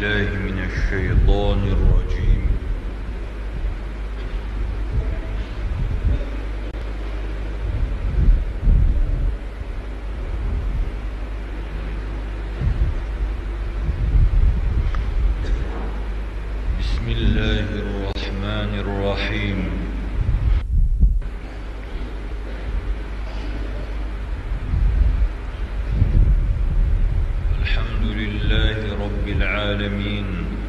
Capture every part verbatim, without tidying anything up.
بالله من الشيطان الرجيم. بسم الله الرحمن الرحيم. الحمد لله رب العالمين،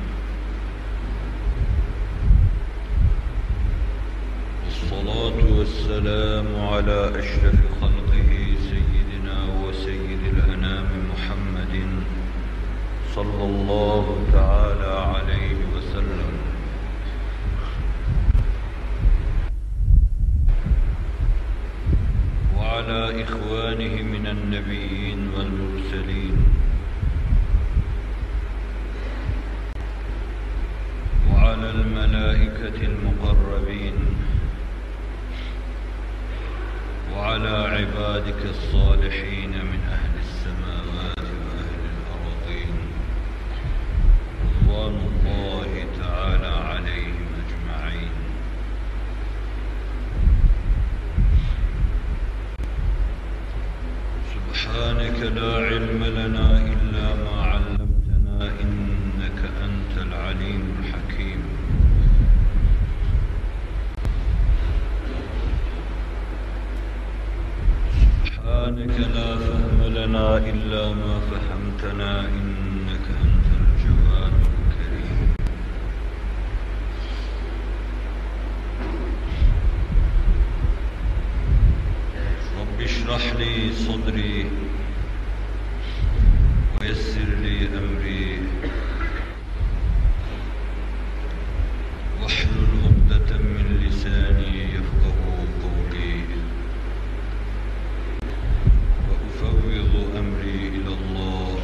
والصلاة والسلام على أشرف خلقه سيدنا وسيد الأنام محمد صلى الله تعالى عليه وسلم، وعلى إخوانه من النبيين والمرسلين، وعلى الملائكة المقربين، وعلى عبادك الصالحين من أهل السماوات وأهل الأرضين، رضوان الله تعالى عليهم أجمعين. سبحانك لا علم لنا إلا ما علمتنا إنك أنت العليم الحكيم. سبحانك لا فهم لنا إلا ما فهمتنا إنك أنت الجواد الكريم. رب اشرح لي صدري ويسر لي أمري واحلل عقدة من لساني يفقه قولي، وأفوض أمري إلى الله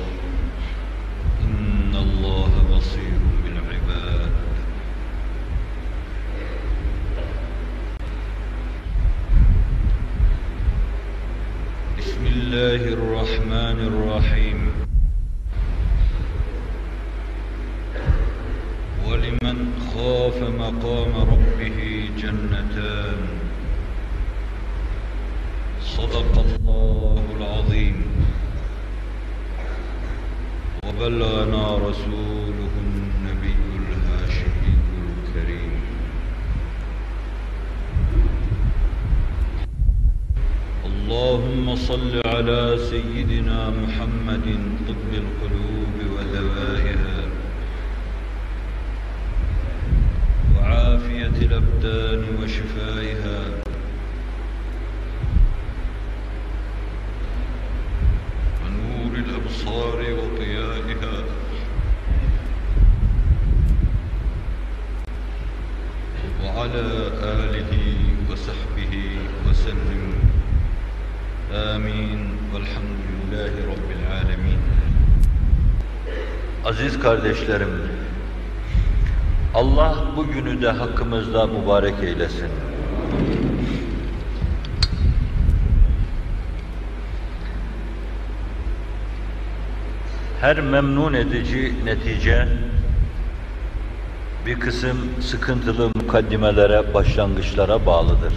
إن الله بصير بالعباد. بسم الله الرحمن الرحيم. ولمن خاف مقام ربه جنتان. صدق الله العظيم، وبلغنا رسوله النبي الهاشمي الكريم. اللهم صل على سيدنا محمد طب القلوب ودوائها، وعافية الأبدان وشفائها، ونور الأبصار وضيائها، وعلى آله وصحبه وسلم. آمين velhamdülillahi Rabbil alemin. Aziz kardeşlerim, Allah bugünü de hakkımızda mübarek eylesin. Her memnun edici netice, bir kısım sıkıntılı mukaddimelere, başlangıçlara bağlıdır.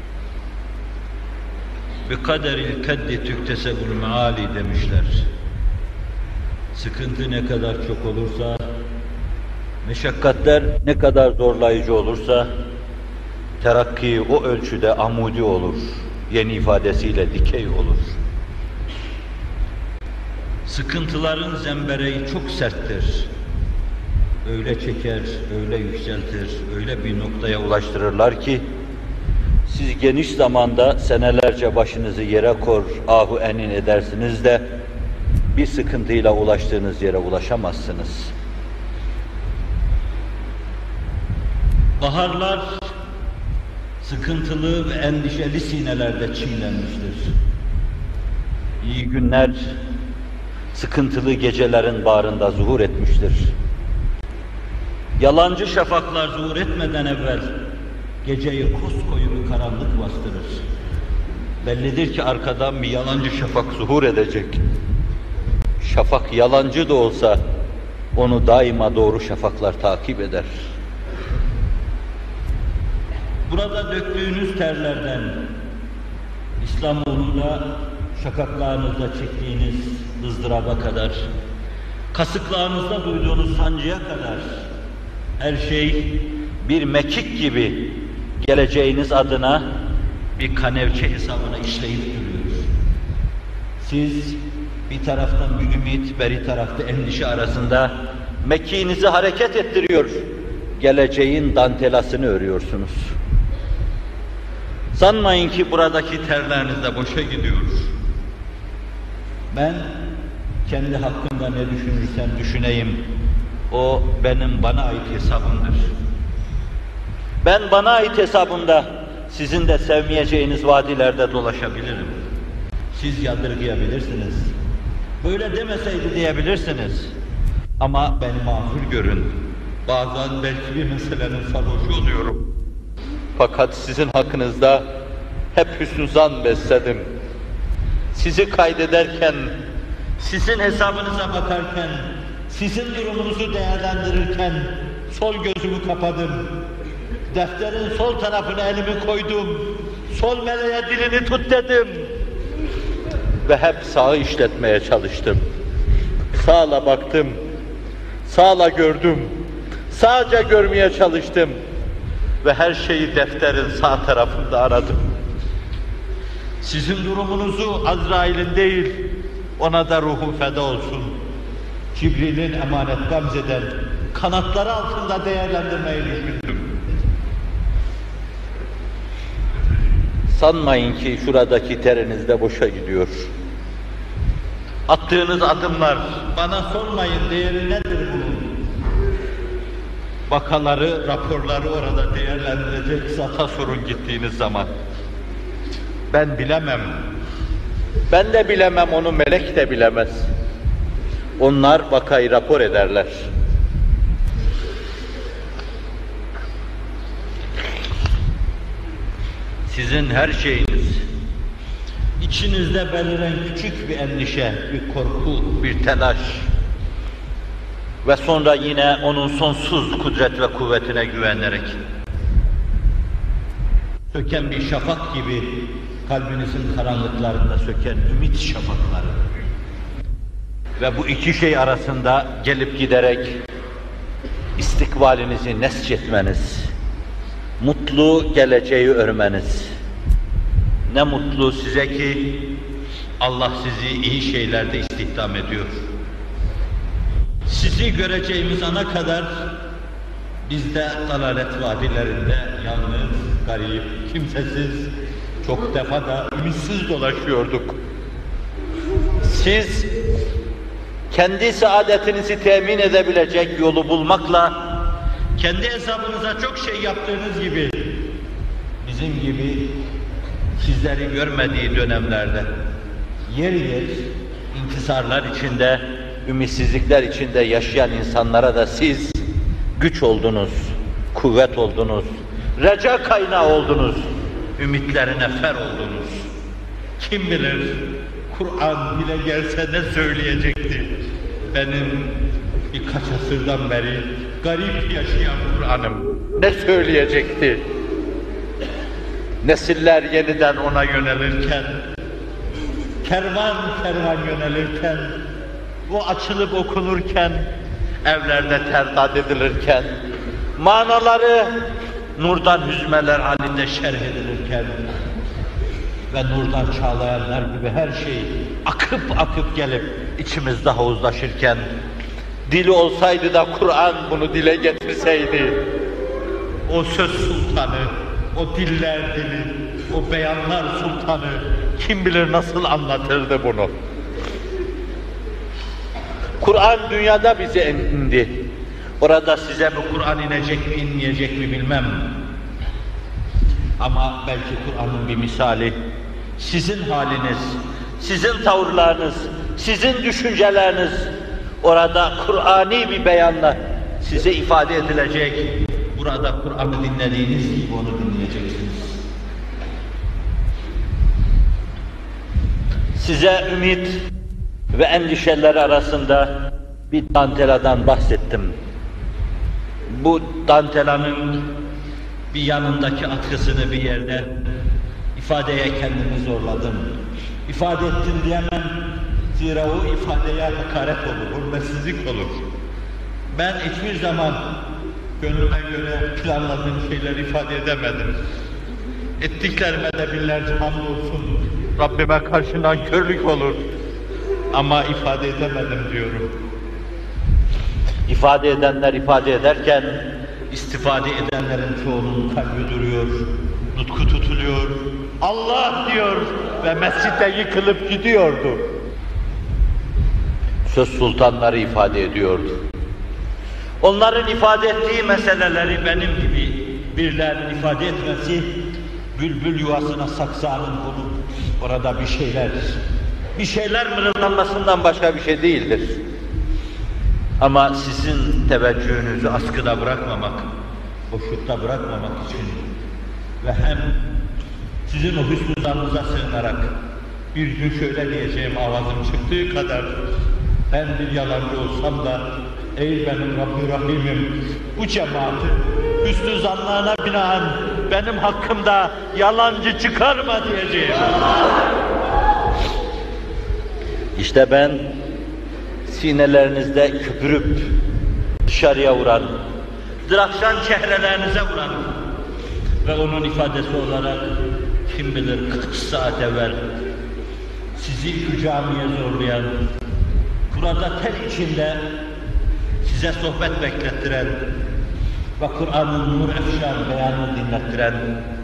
Bi kaderil keddi tüktesebul meali demişler. Sıkıntı ne kadar çok olursa, meşakkatler ne kadar zorlayıcı olursa, terakki o ölçüde amudi olur, yeni ifadesiyle dikey olur. Sıkıntıların zembereği çok serttir. Öyle çeker, öyle yükseltir, öyle bir noktaya ulaştırırlar ki, siz geniş zamanda senelerce başınızı yere kor, ahu enin edersiniz de, bir sıkıntıyla ulaştığınız yere ulaşamazsınız. Baharlar sıkıntılı ve endişeli sinelerde çiğlenmiştir. İyi günler sıkıntılı gecelerin bağrında zuhur etmiştir. Yalancı şafaklar zuhur etmeden evvel geceyi koskoyu bir karanlık bastırır. Bellidir ki arkadan bir yalancı şafak zuhur edecek. Şafak yalancı da olsa onu daima doğru şafaklar takip eder. Burada döktüğünüz terlerden, İslam uğrunda şakaklarınızda çektiğiniz ızdıraba kadar, kasıklarınızda duyduğunuz sancıya kadar, her şey bir mekik gibi geleceğiniz adına bir kanevçe hesabına işleyip duruyor. Siz bir taraftan bir ümit, beri tarafta endişe arasında mekiğinizi hareket ettiriyor, geleceğin dantelasını örüyorsunuz. Sanmayın ki buradaki terleriniz de boşa gidiyor. Ben kendi hakkımda ne düşünürsem düşüneyim, o benim bana ait hesabımdır. Ben bana ait hesabımda sizin de sevmeyeceğiniz vadilerde dolaşabilirim. Siz yadırgayabilirsiniz. Böyle demeseydi diyebilirsiniz. Ama beni mağfur görün. Bazen belki bir meselenin sarhoşu oluyorum. Fakat sizin hakkınızda hep hüsnü zan besledim. Sizi kaydederken, sizin hesabınıza bakarken, sizin durumunuzu değerlendirirken sol gözümü kapadım. Defterin sol tarafına elimi koydum. Sol meleğe dilini tut dedim. Ve hep sağı işletmeye çalıştım. Sağla baktım, sağla gördüm, sağca görmeye çalıştım. Ve her şeyi defterin sağ tarafında aradım. Sizin durumunuzu Azrail'in değil, ona da ruhum feda olsun. Cibril'in emanet gamzeden kanatları altında değerlendirmeyi düşündüm. Sanmayın ki şuradaki teriniz de boşa gidiyor. Attığınız adımlar, bana sormayın değeri nedir bunun? Vakaları, raporları orada değerlendirecek zata sorun gittiğiniz zaman. Ben bilemem. Ben de bilemem, onu melek de bilemez. Onlar vakayı rapor ederler. Sizin her şeyiniz, içinizde beliren küçük bir endişe, bir korku, bir telaş ve sonra yine onun sonsuz kudret ve kuvvetine güvenerek söken bir şafak gibi kalbinizin karanlıklarında söken ümit şafakları ve bu iki şey arasında gelip giderek istikbalinizi nesçetmeniz, mutlu geleceği örmeniz. Ne mutlu size ki Allah sizi iyi şeylerde istihdam ediyor. Sizi göreceğimiz ana kadar biz de dalalet vadilerinde yalnız, garip, kimsesiz, çok defa da ümitsiz dolaşıyorduk. Siz kendi saadetinizi temin edebilecek yolu bulmakla kendi hesabınıza çok şey yaptığınız gibi bizim gibi sizleri görmediği dönemlerde yer yer inkisarlar içinde, ümitsizlikler içinde yaşayan insanlara da siz güç oldunuz, kuvvet oldunuz, reca kaynağı oldunuz, ümitlerine fer oldunuz. Kim bilir Kur'an bile gelse ne söyleyecekti? Benim birkaç asırdan beri garip yaşayan Kur'an'ım ne söyleyecekti? Nesiller yeniden ona yönelirken, kervan kervan yönelirken, o açılıp okunurken, evlerde terdat edilirken, manaları nurdan hüzmeler halinde şerh edilirken ve nurdan çağlayanlar gibi her şey akıp akıp gelip içimizde havuzlaşırken, dili olsaydı da Kur'an bunu dile getirseydi, o söz sultanı, o diller dili, o beyanlar sultanı kim bilir nasıl anlatırdı bunu. Kur'an dünyada bize indi. Orada size bu Kur'an inecek mi inmeyecek mi bilmem. Ama belki Kur'an'ın bir misali, sizin haliniz, sizin tavırlarınız, sizin düşünceleriniz orada Kur'ani bir beyanla size ifade edilecek. Burada Kur'an'ı dinlediğiniz gibi onu dinleyeceksiniz. Size ümit ve endişeler arasında bir danteladan bahsettim. Bu dantelanın bir yanındaki atkısını bir yerde ifadeye kendimi zorladım. İfade ettim diyemem. Zira o ifadeye hakaret olur, hürmetsizlik olur. Ben hiçbir zaman gönlüme göre planladığım şeyleri ifade edemedim. Ettiklerime de binlerce hamdolsun. Rabbime karşı nankörlük olur. Ama ifade edemedim diyorum. İfade edenler ifade ederken, istifade edenlerin çoğunun kalbi duruyor, nutku tutuluyor, Allah diyor ve mescitte yıkılıp gidiyordu. Söz sultanları ifade ediyordu. Onların ifade ettiği meseleleri benim gibi birlerin ifade etmesi, bülbül yuvasına saksağının bulup orada bir şeyler, bir şeyler mırıldanmasından başka bir şey değildir. Ama sizin teveccühünüzü askıda bırakmamak, boşlukta bırakmamak için ve hem sizin o hüsnü zannınıza sığınarak bir gün şöyle diyeceğim avazım çıktığı kadar, ben bir yalancı olsam da ey benim Rabbi Rahim'im, bu cemaati hüsnü zannına binaen benim hakkımda yalancı çıkarma diyeceğim. İşte ben sinelerinizde köpürüp dışarıya vuran, drakşan çehrelerinize vuran ve onun ifadesi olarak kim bilir kırk saat evvel sizi şu camiye zorlayan, burada tel içinde size sohbet beklettiren ve Kur'an'ın nur efşan beyanını dinlettiren,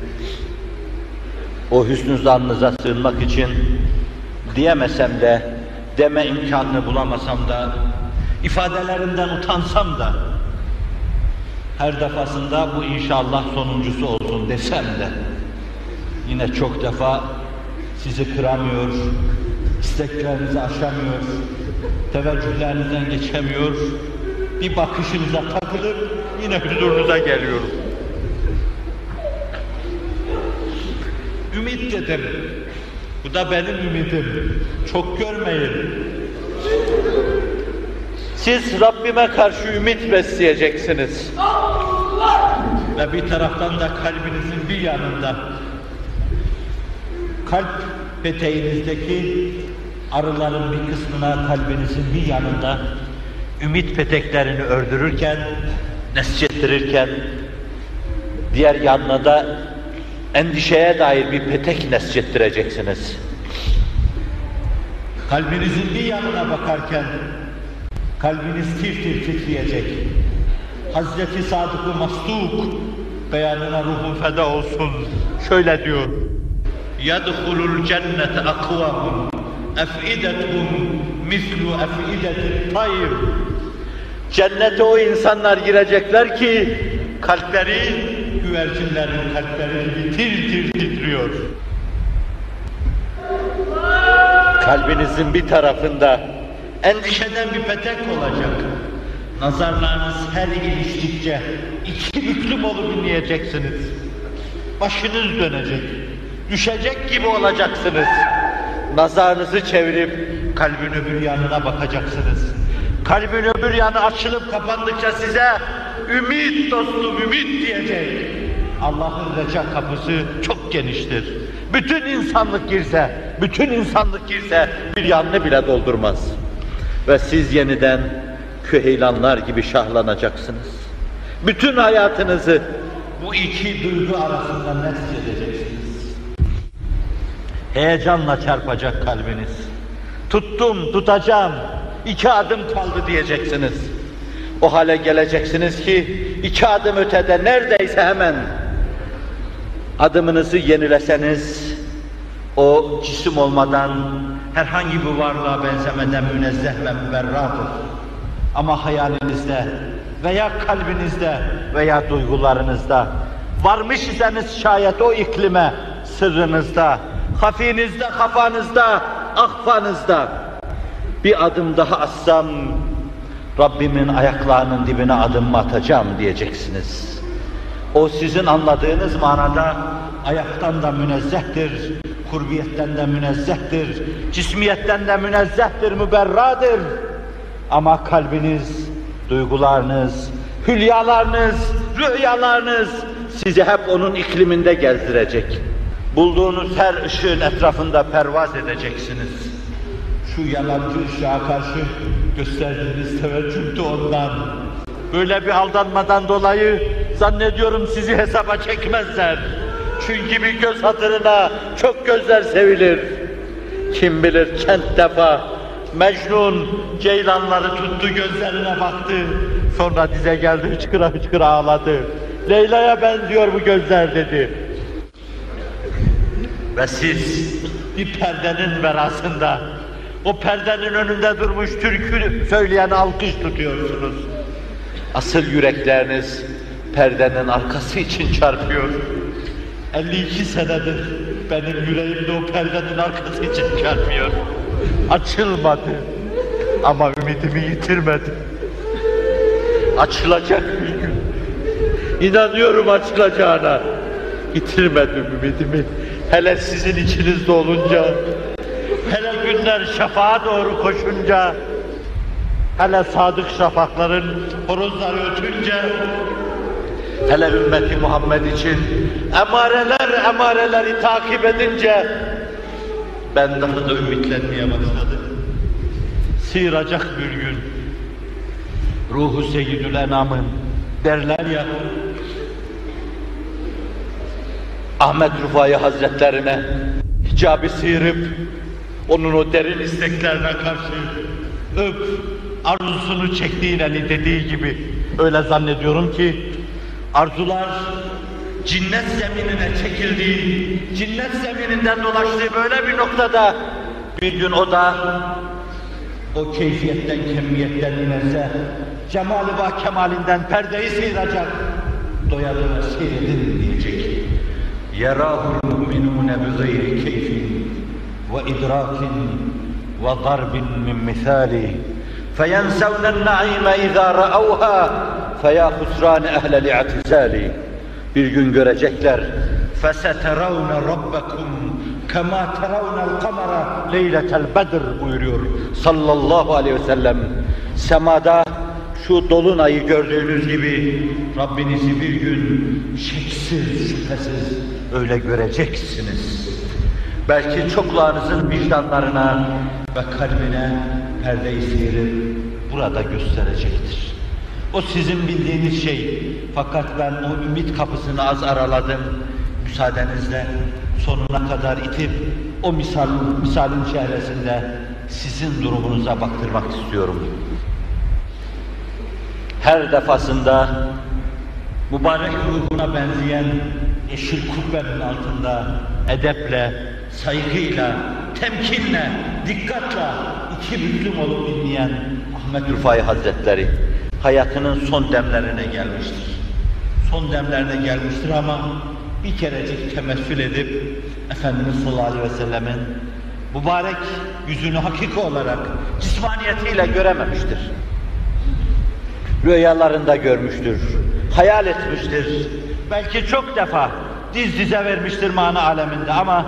o hüsnü zannınıza sığınmak için diyemesem de, deme imkanını bulamasam da, ifadelerinden utansam da, her defasında bu inşallah sonuncusu olsun desem de, yine çok defa sizi kıramıyor, isteklerinizi aşamıyor, teveccühlerinizden geçemiyor, bir bakışınıza takılıp yine huzurunuza geliyorum. Ümit dedim, bu da benim ümidim, çok görmeyin. Siz Rabbime karşı ümit besleyeceksiniz. Ve bir taraftan da kalbinizin bir yanında, kalp peteğinizdeki arıların bir kısmına kalbinizin bir yanında ümit peteklerini ördürürken, nesçettirirken, diğer yanına da endişeye dair bir petek nesçettireceksiniz. Kalbinizin bir yanına bakarken, kalbiniz tir tir titreyecek. Hazreti Sadık-ı Masduk beyanına ruhum feda olsun. Şöyle diyor: يَدْخُلُ الْجَنَّةَ اَقْوَامٌ اَفْئِدَتْهُمْ مِثْلُ اَفْئِدَةِ الطَّيْرِ. Cennete o insanlar girecekler ki kalpleri, güvercinlerin kalpleri gibi tir tir titriyor. Kalbinizin bir tarafında endişeden bir petek olacak. Nazarlarınız her iliştikçe iki büklüm olup inleyeceksiniz. Başınız dönecek, düşecek gibi olacaksınız. Nazarınızı çevirip kalbin öbür yanına bakacaksınız. Kalbin öbür yanı açılıp kapandıkça size ümit dostum, ümit diyecek. Allah'ın reca kapısı çok geniştir. Bütün insanlık girse, bütün insanlık girse bir yanını bile doldurmaz. Ve siz yeniden küheylanlar gibi şahlanacaksınız. Bütün hayatınızı bu iki duygu arasında nesledeceksiniz. Heyecanla çarpacak kalbiniz. Tuttum, tutacağım, iki adım kaldı diyeceksiniz. O hale geleceksiniz ki iki adım ötede neredeyse hemen adımınızı yenileseniz o cisim olmadan herhangi bir varlığa benzemeden münezzeh ve müberradır. Ama hayalinizde veya kalbinizde veya duygularınızda varmış iseniz şayet o iklime, sırrınızda, hafinizde, kafanızda, ahfanızda bir adım daha atsam Rabbimin ayaklarının dibine adım atacağım diyeceksiniz. O sizin anladığınız manada ayaktan da münezzehtir, kurbiyetten de münezzehtir, cismiyetten de münezzehtir, müberradır. Ama kalbiniz, duygularınız, hülyalarınız, rüyalarınız sizi hep onun ikliminde gezdirecek. Bulduğunuz her ışığın etrafında pervaz edeceksiniz. Şu yalancı ışığa karşı gösterdiğiniz teveccüh de ondan. Böyle bir aldanmadan dolayı zannediyorum sizi hesaba çekmezler. Çünkü bir göz hatırına çok gözler sevilir. Kim bilir kent defa Mecnun ceylanları tuttu, gözlerine baktı. Sonra dize geldi, hıçkıra hıçkıra ağladı. Leyla'ya benziyor bu gözler dedi. Ve siz bir perdenin verasında, o perdenin önünde durmuş türkü söyleyen alkış tutuyorsunuz. Asıl yürekleriniz perdenin arkası için çarpıyor. elli iki senedir benim yüreğimde o perdenin arkası için çarpıyor. Açılmadı ama ümidimi yitirmedim. Açılacak bir gün. İnanıyorum açılacağına. Yitirmedim ümidimi. Hele sizin içinizde olunca, hele günler şafağa doğru koşunca, hele sadık şafakların horozları ötünce, hele ümmeti Muhammed için emareler emareleri takip edince ben daha da ümitlenmeye başladım. Sıyıracak bir gün ruhu Seyyidül Enam'ın derler ya, Ahmet Rufai Hazretlerine hicabı sıyırıp onun o derin isteklerine karşı öp, arzusunu çektiğin eli dediği gibi öyle zannediyorum ki arzular cinnet zeminine çekildiği, cinnet zemininden dolaştığı böyle bir noktada bir gün o da o keyfiyetten, kemiyetten inerse cemali ve kemalinden perdeyi sıyıracak, doya doya seyredin diyecek. يَرَاهُ الْمُؤْمِنُونَ بِغَيْرِ كَيْفٍ وَإِدْرَاكٍ وَضَرْبٍ مِّن مِّثَالِهِ فَيَنْسَوْنَ النَّعِيمَ إِذَا رَأَوْهَا فَيَا خُسْرَانَ أَهْلَ الْاِعْتِزَالِ Bir gün görecekler. فَسَتَرَوْنَ رَبَّكُمْ كَمَا تَرَوْنَ الْقَمَرَ لَيْلَةَ الْبَدْرِ buyuruyor sallallahu aleyhi ve sellem. Semada şu dolunayı gördüğünüz gibi Rabbinizi bir gün şeksiz, şüphesiz öyle göreceksiniz. Belki çoklarınızın vicdanlarına ve kalbine perde-i seyri burada gösterecektir. O sizin bildiğiniz şey. Fakat ben o ümit kapısını az araladım. Müsaadenizle sonuna kadar itip o misal, misalin çehresinde sizin durumunuza baktırmak istiyorum. Her defasında mübarek ruhuna benzeyen yeşil kubbenin altında edeple, saygıyla, temkinle, dikkatle iki büklüm olup dinleyen Ahmet Rufai Hazretleri hayatının son demlerine gelmiştir. Son demlerine gelmiştir ama bir kerecik temessül edip Efendimiz sallallahu aleyhi ve sellemin mübarek yüzünü hakiki olarak cismaniyetiyle görememiştir. Rüyalarında görmüştür, hayal etmiştir. Belki çok defa diz dize vermiştir mana aleminde ama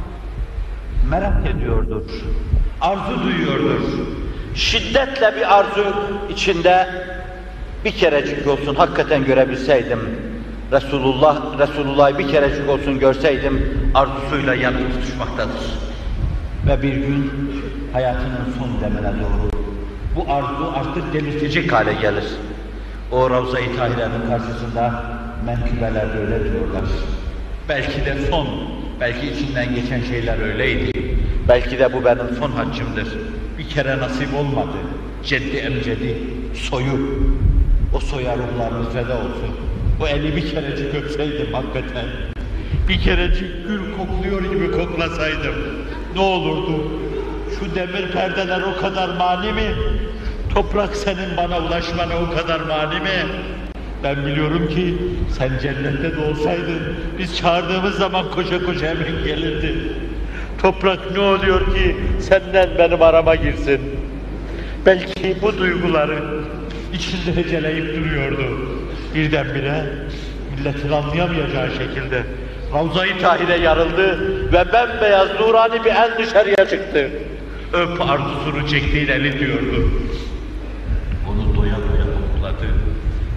merak ediyordur, arzu duyuyordur. Şiddetle bir arzu içinde bir kerecik olsun hakikaten görebilseydim, Resulullah, Resulullah'ı bir kerecik olsun görseydim arzusuyla yanıp tutuşmaktadır. Ve bir gün hayatının son demine doğru bu arzu artık delirtecek hale gelir. O Ravza-i Tahire'nin karşısında menkıbeler böyle diyorlar. Belki de son, belki içinden geçen şeyler öyleydi. Belki de bu benim son haccımdır. Bir kere nasip olmadı. Ceddi emcedi, soyu, o soya ruhlarımız feda olsun. O eli bir kerecik öpseydim hakikaten. Bir kerecik gül kokluyor gibi koklasaydım. Ne olurdu? Şu demir perdeler o kadar mani mi? Toprak senin bana ulaşmana o kadar mani mi? Ben biliyorum ki sen cennette de olsaydın, biz çağırdığımız zaman koşa koşa hemen gelirdin. Toprak ne oluyor ki senden benim arama girsin? Belki bu duyguları içinde heceleyip duruyordu. Birdenbire milletin anlayamayacağı şekilde Ravza-i Tahire yarıldı ve bembeyaz nurani bir el dışarıya çıktı. Öp arzusunu çektiğin eli diyordu.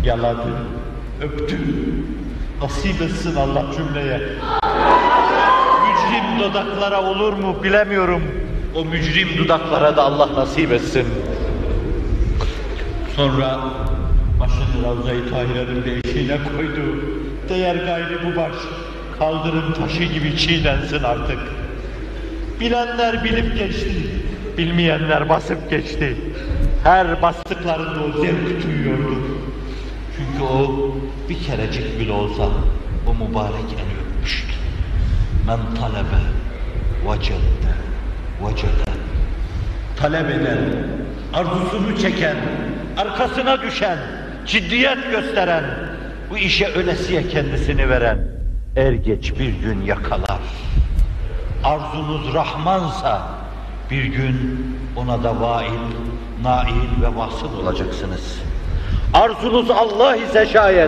yaladı, öptü. Nasip etsin Allah cümleye. Mücrim dudaklara olur mu bilemiyorum. O mücrim dudaklara da Allah nasip etsin. Sonra başını Ravza-i Tahire'nin beşiğine koydu. Değer gayri bu baş, kaldırım taşı gibi çiğnensin artık. Bilenler bilip geçti, bilmeyenler basıp geçti. Her bastıklarında o zevk duyuyordu. Çünkü o bir kerecik bile olsa o mübarek eli öpmüştü. Men talebe vecedde vecede. Talep eden, arzusunu çeken, arkasına düşen, ciddiyet gösteren, bu işe ölesiye kendisini veren, er geç bir gün yakalar. Arzunuz Rahmansa bir gün ona da vail, nail ve vasıl olacaksınız. Arzunuz Allah ise şayet,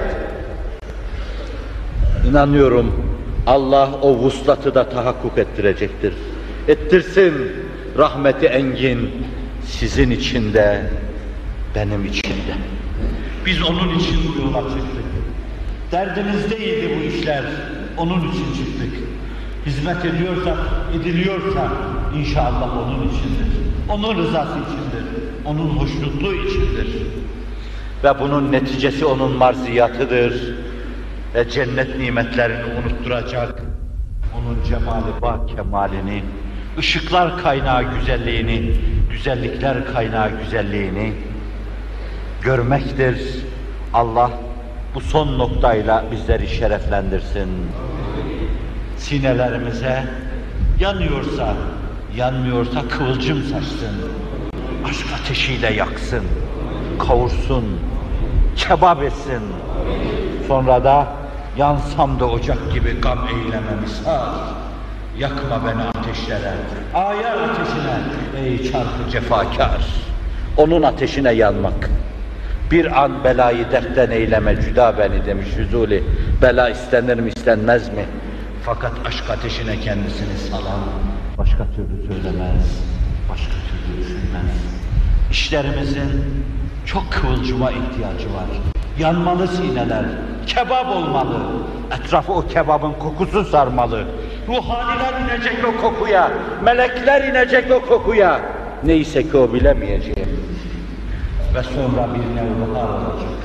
inanıyorum Allah o vuslatı da tahakkuk ettirecektir. Ettirsin, rahmeti engin sizin için de, benim için de. Biz onun için bu yola çıktık. Derdimiz değildi bu işler, onun için çıktık. Hizmet ediyorsak, ediliyorsa inşallah onun içindir. Onun rızası içindir, onun hoşnutluğu içindir. Ve bunun neticesi onun marziyatıdır. Ve cennet nimetlerini unutturacak, onun cemali bak kemalini, ışıklar kaynağı güzelliğini, güzellikler kaynağı güzelliğini görmektir. Allah bu son noktayla bizleri şereflendirsin. Sinelerimize yanıyorsa, yanmıyorsa kıvılcım saçsın, aşk ateşiyle yaksın, kavursun, kebap etsin. Sonra da yansam da ocak gibi gam eylememi sar. Yakma beni ateşlere, ayar ateşine ey çarpı cefakar. Onun ateşine yanmak. Bir an belayı dertten eyleme cüda beni demiş Füzuli. Bela istenir mi istenmez mi? Fakat aşk ateşine kendisini salan başka türlü söylemez, başka türlü düşünmez. İşlerimizin çok kıvılcıma ihtiyacı var. Yanmalı sineler, kebap olmalı. Etrafı o kebabın kokusu sarmalı. Ruhaniler inecek o kokuya, melekler inecek o kokuya. Neyse ki o bilemeyeceğim. Ve sonra bir nevbahar olacak.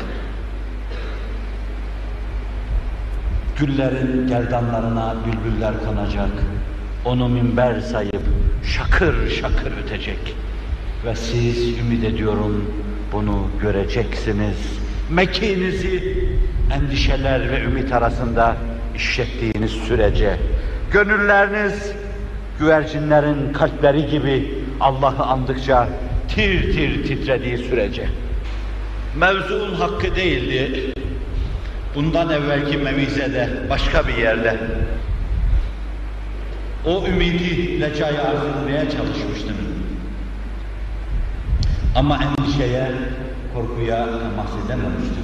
Güllerin gerdanlarına bülbüller konacak. Onu minber sayıp şakır şakır ötecek. Ve siz ümit ediyorum bunu göreceksiniz. Mekiğinizi endişeler ve ümit arasında işlettiğiniz sürece, gönülleriniz güvercinlerin kalpleri gibi Allah'ı andıkça tir tir titrediği sürece. Mevzuun hakkı değildi. Bundan evvelki mevizede, başka bir yerde o ümidi lecayı arz etmeye çalışmıştım. Ama endişeye, korkuya temas edememiştim.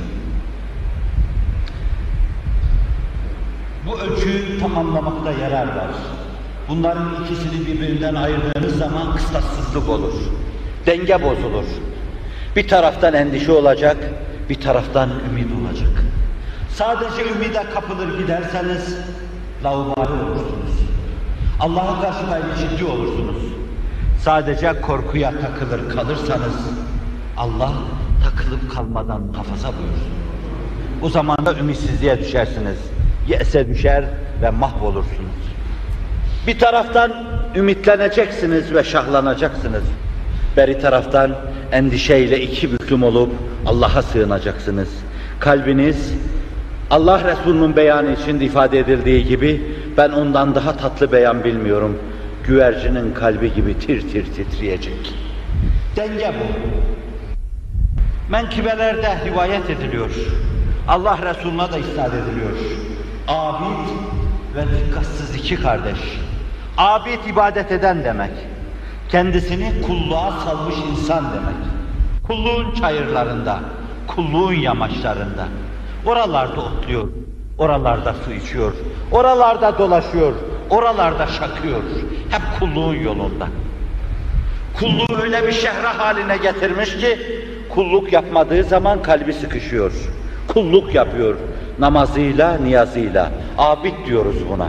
Bu ölçüyü tamamlamakta yarar var. Bunların ikisini birbirinden ayırdığınız zaman kıstassızlık olur. Denge bozulur. Bir taraftan endişe olacak, bir taraftan ümit olacak. Sadece ümide kapılır giderseniz laubali olursunuz. Allah'a karşı gayri ciddi olursunuz. Sadece korkuya takılır kalırsanız Allah takılıp kalmadan muhafaza buyursun. O zaman da ümitsizliğe düşersiniz. Yese düşer ve mahvolursunuz. Bir taraftan ümitleneceksiniz ve şahlanacaksınız. Beri taraftan endişeyle iki büklüm olup Allah'a sığınacaksınız. Kalbiniz Allah Resulü'nün beyanı için ifade edildiği gibi ben ondan daha tatlı beyan bilmiyorum. Güvercinin kalbi gibi tir tir titreyecek. Denge bu. Menkibelerde rivayet ediliyor. Allah Resulü'ne de isnat ediliyor. Abid ve dikkatsiz iki kardeş. Abid ibadet eden demek. Kendisini kulluğa salmış insan demek. Kulluğun çayırlarında, kulluğun yamaçlarında. Oralarda otluyor, oralarda su içiyor, oralarda dolaşıyor, oralarda şakıyor. Hep kulluğun yolunda. Kulluğu öyle bir şehre haline getirmiş ki, kulluk yapmadığı zaman kalbi sıkışıyor. kulluk yapıyor. Namazıyla, niyazıyla. Abid diyoruz buna.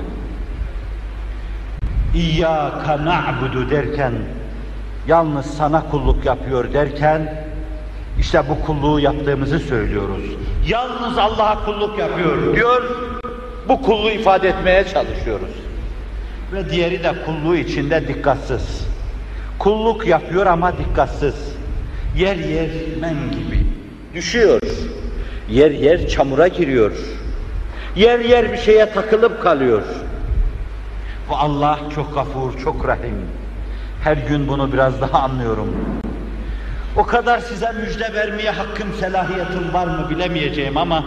İyyâke na'budu derken, yalnız sana kulluk yapıyor derken, işte bu kulluğu yaptığımızı söylüyoruz. Yalnız Allah'a kulluk yapıyor diyor, bu kulluğu ifade etmeye çalışıyoruz. Ve diğeri de kulluğu içinde dikkatsiz. Kulluk yapıyor ama dikkatsiz. Yer yer men gibi düşüyor. Yer yer çamura giriyor. Yer yer bir şeye takılıp kalıyor. Bu Allah çok gafur, çok rahim. Her gün bunu biraz daha anlıyorum. O kadar size müjde vermeye hakkım, selahiyetim var mı bilemeyeceğim ama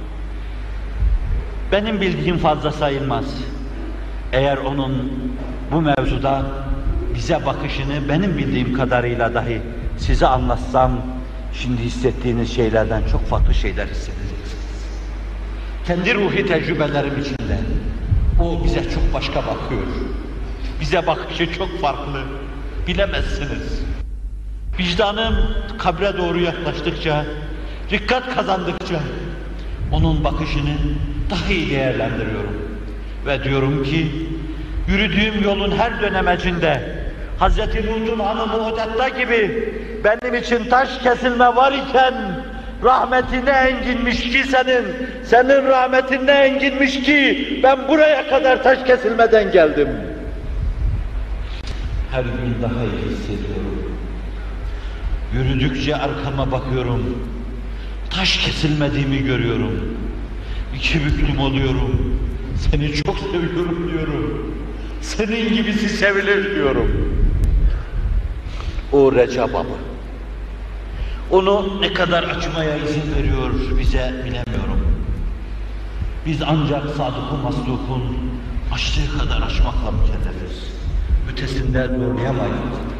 benim bildiğim fazla sayılmaz. Eğer onun bu mevzuda bize bakışını benim bildiğim kadarıyla dahi size anlatsam, şimdi hissettiğiniz şeylerden çok farklı şeyler hissedeceksiniz. Kendi ruhi tecrübelerim içinde o bize çok başka bakıyor. Bize bakışı çok farklı. Bilemezsiniz. Vicdanım kabre doğru yaklaştıkça, dikkat kazandıkça onun bakışını daha iyi değerlendiriyorum. Ve diyorum ki, yürüdüğüm yolun her dönemecinde Hazreti Lut'un hanımı Odetta gibi benim için taş kesilme var iken rahmetine enginmiş ki senin, senin rahmetine enginmiş ki ben buraya kadar taş kesilmeden geldim. Her gün daha iyi hissediyorum. Yürüdükçe arkama bakıyorum, taş kesilmediğimi görüyorum. İki büklüm oluyorum, seni çok seviyorum diyorum. Senin gibisi sevilir diyorum. O Recep Baba. Onu ne kadar açmaya izin veriyor bize bilemiyorum. Biz ancak Sadık-ı Masluk'un açtığı kadar açmakla mükellefiz. Ötesinde zorlayamayız.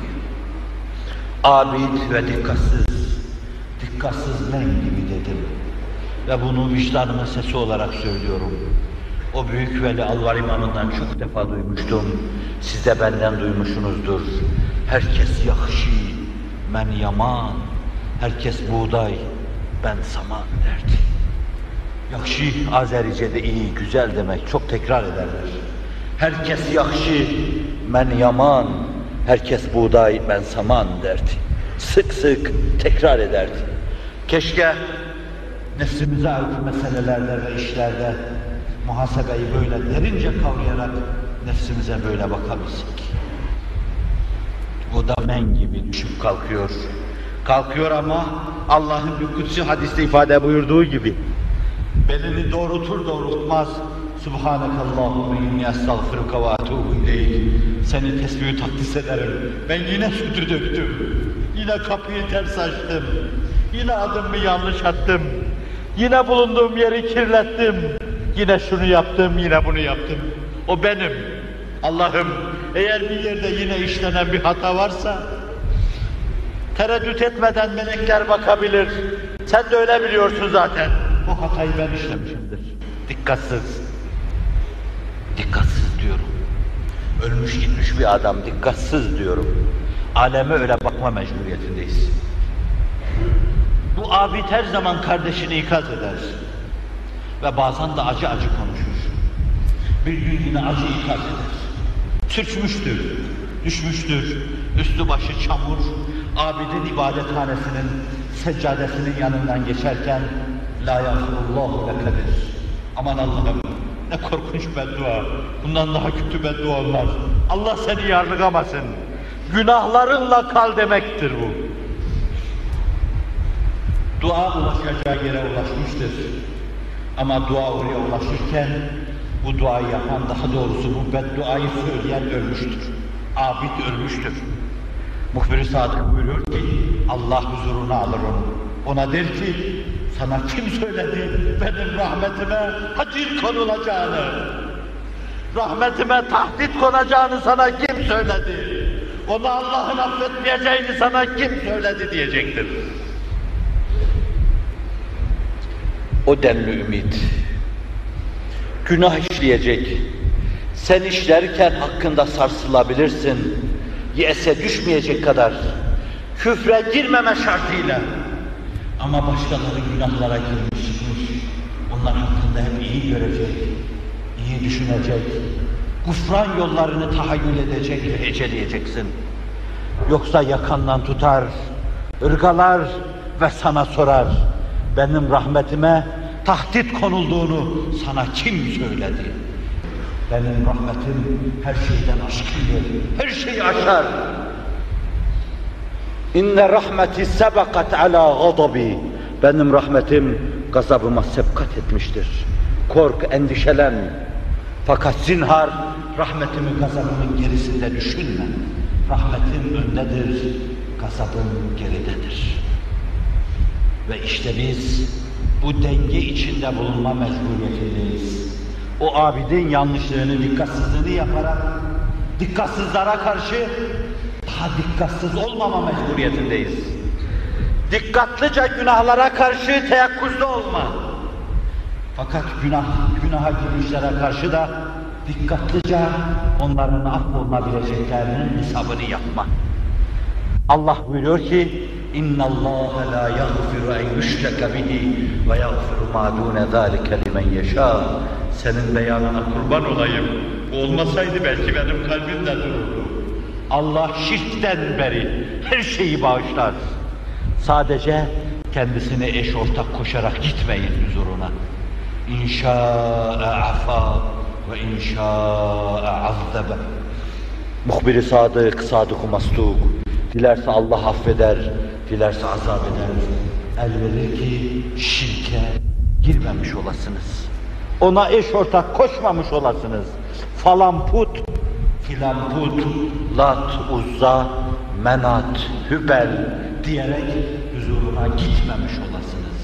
Abid ve dikkatsiz, dikkatsiz men gibi dedim. Ve bunu vicdanımın sesi olarak söylüyorum. O büyük veli Alvar İmam'ından çok defa duymuştum. Siz de benden duymuşsunuzdur. Herkes yakşı, men yaman. Herkes buğday, ben saman derdi. Yakşı, Azerice'de iyi, güzel demek. Çok tekrar ederler. Herkes yakşı, men yaman. Herkes buğday, ben saman derdi. Sık sık tekrar ederdi. Keşke nefsimize ait meselelerde ve işlerde muhasebeyi böyle derince kavrayarak nefsimize böyle bakabilsek. O da men gibi düşüp kalkıyor. Kalkıyor ama Allah'ın bir kutsi hadiste ifade buyurduğu gibi belini doğrultur doğrultmaz Subhanakallahümme inni estağfiruke ve etûbü ileyk. Seni tesbih-i takdis ederim. Ben yine sütü döktüm. Yine kapıyı ters açtım. Yine adımı yanlış attım. Yine bulunduğum yeri kirlettim. Yine şunu yaptım, yine bunu yaptım. O benim. Allah'ım, eğer bir yerde yine işlenen bir hata varsa tereddüt etmeden melekler bakabilir. Sen de öyle biliyorsun zaten. Bu hatayı ben işlemişimdir. Dikkatsiz. Dikkatsiz diyorum. Ölmüş gitmiş bir adam, dikkatsiz diyorum. Aleme öyle bakma mecburiyetindeyiz. Bu abid her zaman kardeşini ikaz eder. Ve bazen de acı acı konuşur. Bir gün yine acı ikaz eder. Sürçmüştür, düşmüştür, üstü başı çamur, abidin ibadethanesinin seccadesinin yanından geçerken la yâfirullahu lekedir. Aman Allah'ım, ne korkunç beddua, bundan daha kötü beddua olmaz. Allah seni yarlıgamasın, günahlarınla kal demektir bu. Dua ulaşacağı yere ulaşmıştır. Ama dua oraya ulaşırken, bu duayı yapan, daha doğrusu bu bedduayı söyleyen ölmüştür. Abid ölmüştür. Muhbir-i Sadık buyuruyor ki, Allah huzuruna alır onu. Ona der ki, sana kim söyledi benim rahmetime hacir konulacağını? Rahmetime tahdit konacağını sana kim söyledi? Onu Allah'ın affetmeyeceğini sana kim söyledi diyecektir. O denli ümit. Günah işleyecek. Sen işlerken hakkında sarsılabilirsin. Yese düşmeyecek kadar. Küfre girmeme şartıyla. Ama başkaları günahlara girmiş çıkmış. onlar hakkında hep iyi görecek, iyi düşünecek, gufran yollarını tahayyül edecek ve heceleyeceksin. Yoksa yakandan tutar, ırgalar ve sana sorar, benim rahmetime tahdit konulduğunu sana kim söyledi? Benim rahmetim her şeyden aşkındır, her şeyi aşar. İnne rahmeti sebekat ala gadabi. Benim rahmetim gazabıma sebkat etmiştir. Kork, endişelen. Fakat zinhar rahmetimi gazabımın gerisinde düşünme. Rahmetim öndedir, gazabım geridedir. Ve işte biz bu denge içinde bulunma mecburiyetindeyiz. O abidin yanlışlığını, dikkatsizliğini yaparak dikkatsizlere karşı daha dikkatsiz olmama mecburiyetindeyiz. Dikkatlice günahlara karşı teyakkuzda olma. Fakat günah, günaha girişlere karşı da dikkatlice onların affolunabileceklerinin hesabını yapma. Allah buyuruyor ki اِنَّ اللّٰهَ لَا يَغْفِرُ اَنْ يُشْرَكَ بِهِ وَيَغْفِرُ مَا دُونَ ذَٰلِكَ لِمَنْ يَشَاءُ. Senin beyanına kurban olayım. Olmasaydı belki benim kalbimde dururdu. Allah şirkten beri her şeyi bağışlar. Sadece kendisine eş ortak koşarak gitmeyin huzuruna. İnşa'e afa ve inşa'e azzebe. Muhbir-i sadık, sadık-ı mastuk. Dilerse Allah affeder, dilerse azap eder. El verir ki şirke girmemiş olasınız. Ona eş ortak koşmamış olasınız. Falan put, filan put, lat, uzza, menat, hübel diyerek huzuruna gitmemiş olasınız.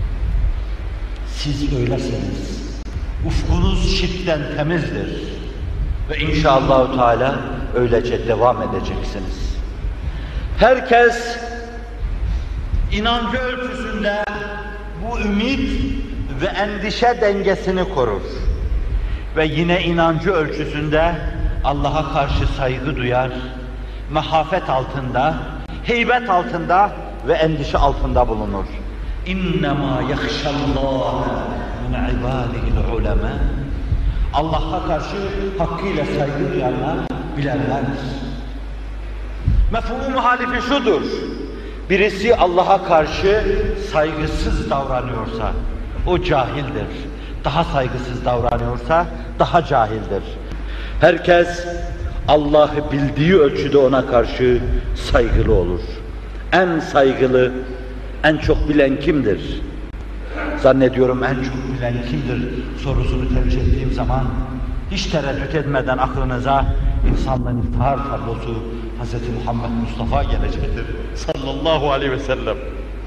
Siz öylesiniz. Ufkunuz şirkten temizdir. Ve inşallahü teala öylece devam edeceksiniz. Herkes inancı ölçüsünde bu ümit ve endişe dengesini korur. Ve yine inancı ölçüsünde Allah'a karşı saygı duyar, mahafet altında, heybet altında ve endişe altında bulunur. İnnemâ yahşallâhe min ibâdihil ulemâ. Allah'a karşı hakkıyla saygı duyanlar, bilenlerdir. Mefhumu muhalifi şudur: birisi Allah'a karşı saygısız davranıyorsa o cahildir. Daha saygısız davranıyorsa daha cahildir. Herkes Allah'ı bildiği ölçüde ona karşı saygılı olur. En saygılı, en çok bilen kimdir? Zannediyorum en çok bilen kimdir sorusunu tercih ettiğim zaman hiç tereddüt etmeden aklınıza insanlığın iftihar tablosu Hazreti Muhammed Mustafa gelecektir sallallahu aleyhi ve sellem.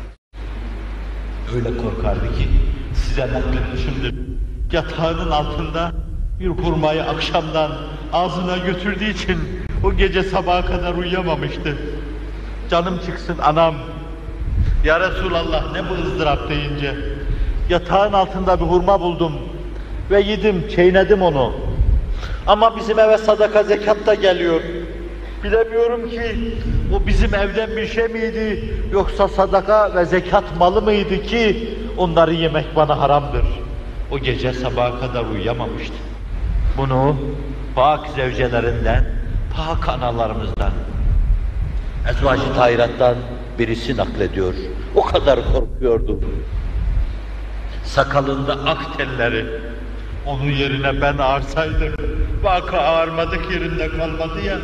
Öyle korkardı ki size nakletmişimdir. Yatağının altında bir hurmayı akşamdan ağzına götürdüğü için o gece sabaha kadar uyuyamamıştı. Canım çıksın anam, ya Resulallah ne bu ızdırap deyince, yatağın altında bir hurma buldum ve yedim, çiğnedim onu. Ama bizim eve sadaka zekat da geliyor. Bilemiyorum ki o bizim evden bir şey miydi yoksa sadaka ve zekat malı mıydı ki onları yemek bana haramdır. O gece sabaha kadar uyuyamamıştı. Bunu pak zevcelerinden, pak analarımızdan, Ezvacı Tahirat'tan birisi naklediyor. O kadar korkuyordu. Sakalında ak telleri, onun yerine ben ağırsaydım, vaka ağarmadık yerinde kalmadı ya.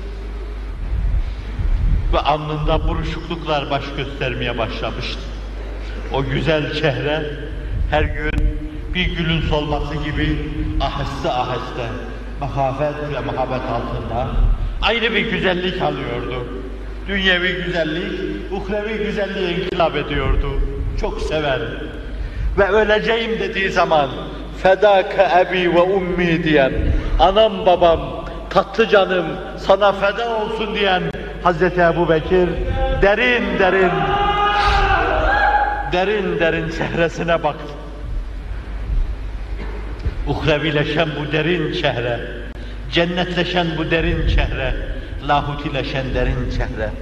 Ve alnında buruşukluklar baş göstermeye başlamıştı. O güzel çehre her gün bir gülün solması gibi aheste aheste, mahafet ve muhabbet altında ayrı bir güzellik alıyordu. Dünyevi güzellik, uhrevi güzelliğe inkılap ediyordu. Çok sever. Ve öleceğim dediği zaman fedâke ebi ve ummi diyen, anam babam, tatlı canım sana feda olsun diyen Hazreti Ebubekir derin derin, derin derin çehresine baktı. Uhrevileşen bu derin çehre, cennetleşen bu derin çehre, lahutileşen derin çehre.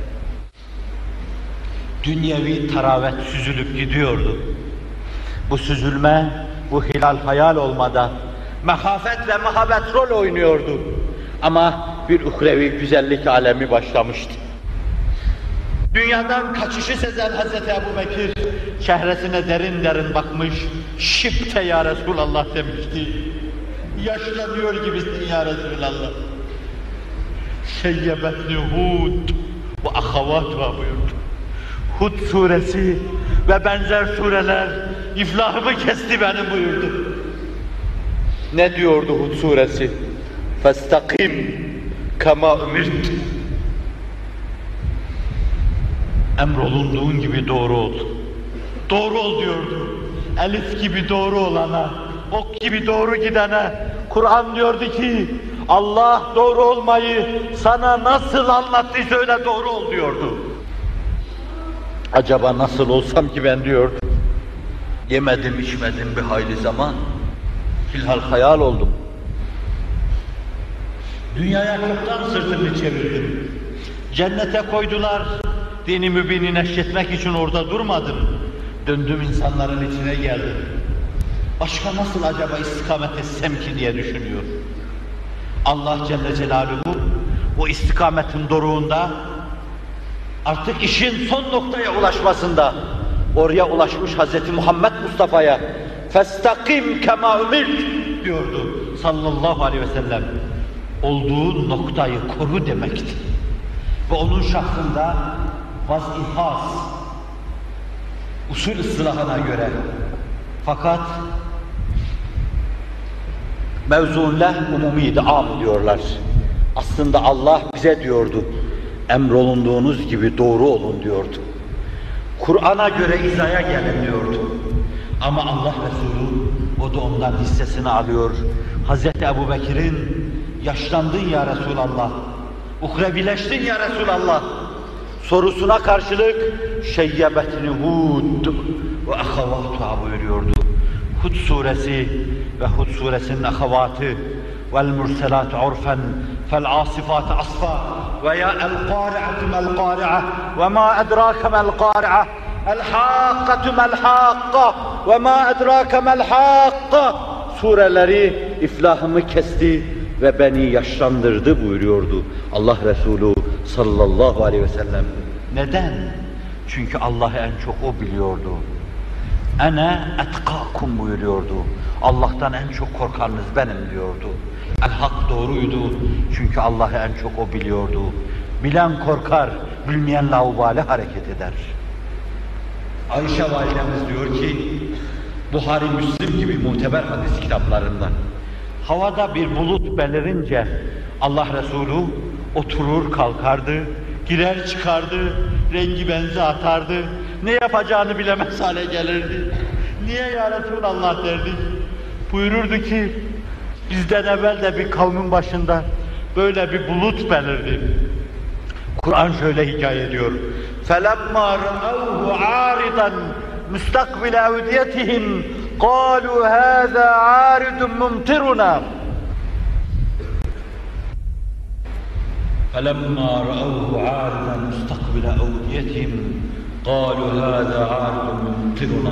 Dünyevi taravet süzülüp gidiyordu. Bu süzülme bu hilal hayal olmadan mehafet ve muhabbet rol oynuyordu. Ama bir uhrevi güzellik alemi başlamıştı. Dünyadan kaçışı sezen Hazreti Ebubekir çehresine derin derin bakmış, şipte ya Resulallah demişti. Yaşlanıyor gibisin ya Resulallah. Şeyyebetni Hud ve ahavatva buyurdu. Hud suresi ve benzer sureler iflahımı kesti benim buyurdu. Ne diyordu Hud suresi? Festakim kema ümirt. Emrolunduğun gibi doğru ol. Doğru ol diyordu. Elif gibi doğru olana, ok gibi doğru gidene, Kur'an diyordu ki, Allah doğru olmayı sana nasıl anlattıysa öyle doğru ol diyordu. Acaba nasıl olsam ki ben diyordu. Yemedim içmedim bir hayli zaman, hilhal hayal oldum. Dünyaya çoktan sırtımı çevirdim. Cennete koydular, dini mübini neşretmek için orada durmadım. Döndüm insanların içine geldim. Başka nasıl acaba istikamet etsem ki diye düşünüyor. Allah Celle Celaluhu o istikametin doruğunda artık işin son noktaya ulaşmasında oraya ulaşmış Hazreti Muhammed Mustafa'ya "Festakim kema ümirt" diyordu sallallahu aleyhi ve sellem. Olduğu noktayı koru demekti. Ve onun şahsında vaz-i has, usul ıslahına göre fakat mevzuun leh umumiydi, am diyorlar. Aslında Allah bize diyordu, emrolunduğunuz gibi doğru olun diyordu. Kur'an'a göre izaya gelin diyordu. Ama Allah Resulü o da ondan hissesini alıyor. Hazreti Ebubekir'in yaşlandın ya Resulallah, uhrevileştin ya Resulallah sorusuna karşılık şeyyebetni Hud ve ahavatuha buyuruyordu. Hud suresi ve Hud suresinin ahavatı vel murselat urfen fel asifat asfa ve ya el qari'atu mel qari'a ve ma edrake mel qari'a el hakkatu mel hakka ve ma edrake mel hakka sureleri iflahımı kesti ve beni yaşlandırdı buyuruyordu Allah Resulü sallallahu aleyhi ve sellem. Neden? Çünkü Allah'ı en çok o biliyordu. Ene etkakum buyuruyordu. Allah'tan en çok korkanınız benim diyordu. El hak doğruydu. Çünkü Allah'ı en çok o biliyordu. Bilen korkar, bilmeyen laubali hareket eder. Ayşe validemiz diyor ki, Buhari Müslim gibi muteber hadis kitaplarından, havada bir bulut belirince Allah Resulü oturur kalkardı, girer çıkardı, rengi benzi atardı, ne yapacağını bilemez hale gelirdi. Niye ya Resulallah derdik. Buyururdu ki, bizden evvel de bir kavmin başında böyle bir bulut belirdi. Kur'an şöyle hikaye ediyor. فَلَمَّا رَأَوْهُ عَارِضًا مُسْتَقْبِلَ اَوْدِيَتِهِمْ قَالُوا هَذَا عَارِضٌ مُمْطِرُنَا فَلَمَّا رَأَوْهُ عَارِضًا مُسْتَقْبِلَ اَوْدِيَتِهِمْ قَالُوا هَذَا عَارِضٌ مُمْطِرُنَا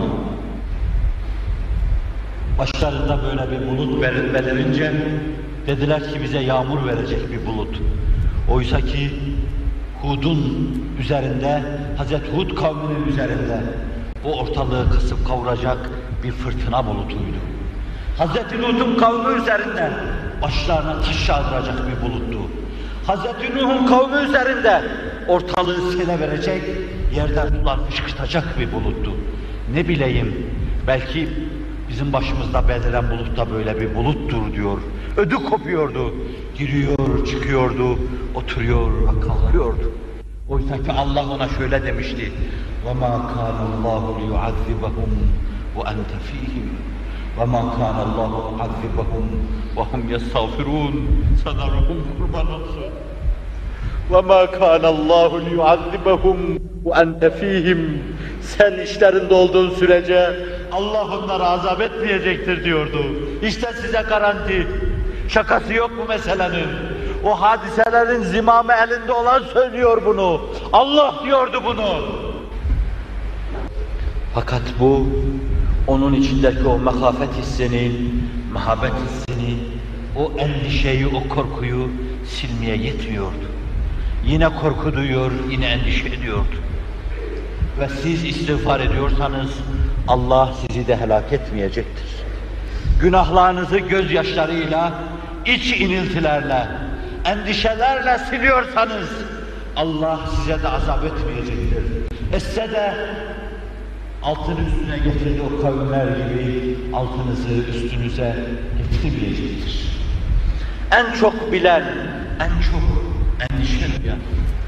Başlarında böyle bir bulut belirince dediler ki bize yağmur verecek bir bulut. Oysa ki Hud'un üzerinde, Hazreti Hud kavminin üzerinde o ortalığı kısıp kavuracak bir fırtına bulutuydu. Hazreti Nuh'un kavmi üzerinde başlarına taş yağdıracak bir buluttu. Hazreti Nuh'un kavmi üzerinde ortalığı sele verecek, yerden sular fışkırtacak bir buluttu. Ne bileyim, belki bizim başımızda beliren bulut da böyle bir buluttur diyor. Ödü kopuyordu, giriyor, çıkıyordu, oturuyor ve kalkıyordu. Oysa ki Allah ona şöyle demişti: وَمَا كَانَ اللّٰهُ لِيُعَذِّبَهُمْ وَاَنْتَ ف۪يهِمْ وَمَا كَانَ اللّٰهُ لِيُعَذِّبَهُمْ وَهُمْ يَسْتَغْفِرُونَ Sanarım kurban olsun. وَمَا كَانَ اللّٰهُ لِيُعَذِّبَهُمْ وَاَنْتَ ف۪يهِمْ Sen işlerinde olduğun sürece Allah onları azap etmeyecektir diyordu. İşte size garanti. Şakası yok bu meselenin. O hadiselerin zimamı elinde olan söylüyor bunu. Allah diyordu bunu. Fakat bu onun içindeki o mehafet hissini, muhabbet hissini, o endişeyi, o korkuyu silmeye yetmiyordu. Yine korku duyuyor, yine endişe ediyordu. Ve siz istiğfar ediyorsanız Allah sizi de helak etmeyecektir. Günahlarınızı gözyaşlarıyla, iç iniltilerle, endişelerle siliyorsanız Allah size de azap etmeyecektir. Etse de altını üstüne getirdiği o kavimler gibi altınızı üstünüze getirmeyecektir. En çok bilen, en çok endişe duyan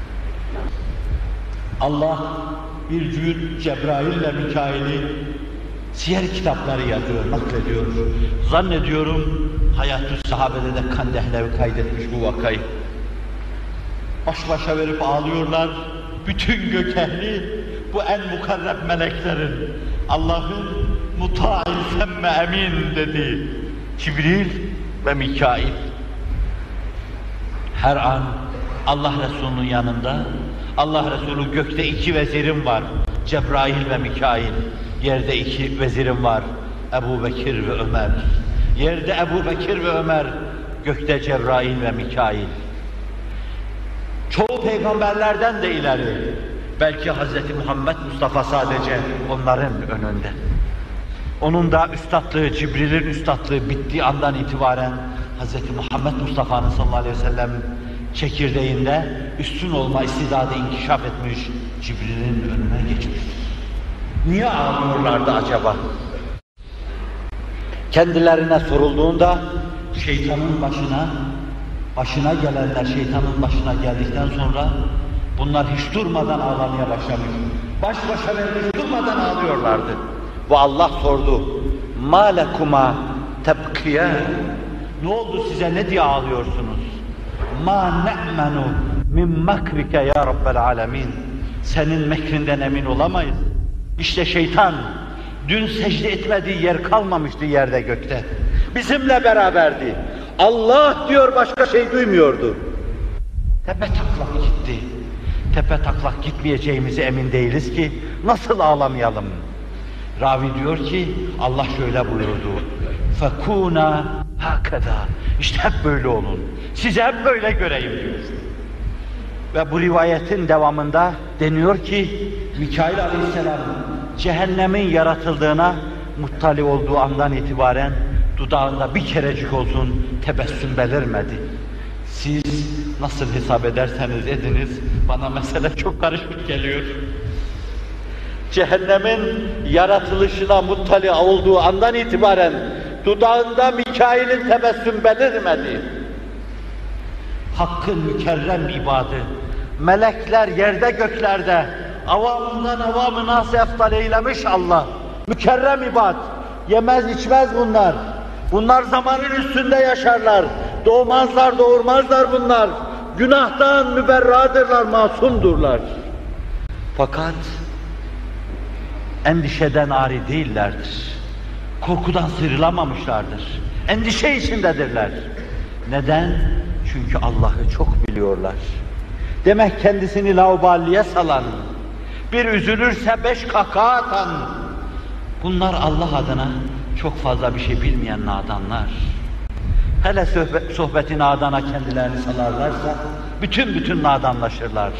Allah bir cüt Cebrail ile Mikail'i siyer kitapları yazıyor, naklediyor. Zannediyorum Hayat-ı Sahabe'de de Kandehlevi kaydetmiş bu vakayı. Baş başa verip ağlıyorlar. Bütün gök ehli bu en mukarreb meleklerin Allah'ın muta'in semme emin dedi. Cibril ve Mikail. Her an Allah Resulü'nün yanında, Allah Resulü gökte iki vezirim var. Cebrail ve Mikail. Yerde iki vezirim var. Ebu Bekir ve Ömer. Yerde Ebu Bekir ve Ömer. Gökte Cebrail ve Mikail. Çoğu peygamberlerden de ileri. Belki Hazreti Muhammed Mustafa sadece onların önünde. Onun da üstatlığı, Cibril'in üstatlığı bittiği andan itibaren Hazreti Muhammed Mustafa'nın sallallahu aleyhi ve sellem çekirdeğinde üstün olma istidadı inkişaf etmiş, Cibril'in önüne geçmiş. Niye ağlıyorlardı acaba? Kendilerine sorulduğunda şeytanın başına, başına gelenler şeytanın başına geldikten sonra bunlar hiç durmadan ağlamaya başlamış. Baş başa vermiş durmadan ağlıyorlardı. Ve Allah sordu. مَا لَكُمَا تَبْكِيَانِ Ne oldu size, ne diye ağlıyorsunuz? مَا نَأْمَنُ مِنْ مَكْرِكَ يَا رَبَّ الْعَالَمِينَ Senin mekrinden emin olamayız. İşte şeytan, dün secde etmediği yer kalmamıştı yerde gökte. Bizimle beraberdi. Allah diyor, başka şey duymuyordu. Tepe taklak gitti. Tepe taklak gitmeyeceğimize emin değiliz ki nasıl ağlamayalım? Ravi diyor ki Allah şöyle buyurdu. فَكُونَا هَكَذَا İşte hep böyle olun. Size hep böyle göreyim diyor. Ve bu rivayetin devamında deniyor ki Mikail aleyhisselam cehennemin yaratıldığına muttali olduğu andan itibaren dudağında bir kerecik olsun tebessüm belirmedi. Siz nasıl hesap ederseniz ediniz, bana mesele çok karışık geliyor. Cehennemin yaratılışına muttali olduğu andan itibaren dudağında Mikail'in tebessüm belirmedi. Hakkın mükerrem ibadı, melekler yerde göklerde, avamından avamı nas eftal eylemiş Allah. Mükerrem ibad, yemez içmez bunlar. Bunlar zamanın üstünde yaşarlar. Doğmazlar, doğurmazlar bunlar. Günahtan müberradırlar, masumdurlar. Fakat endişeden ari değillerdir. Korkudan sıyrılamamışlardır. Endişe içindedirler. Neden? Çünkü Allah'ı çok biliyorlar. Demek kendisini laubaliye salan, bir üzülürse beş kahkaha atan, bunlar Allah adına çok fazla bir şey bilmeyen nadanlar. Hele sohbet, sohbeti nadana kendilerini salarlarsa bütün bütün nadanlaşırlar.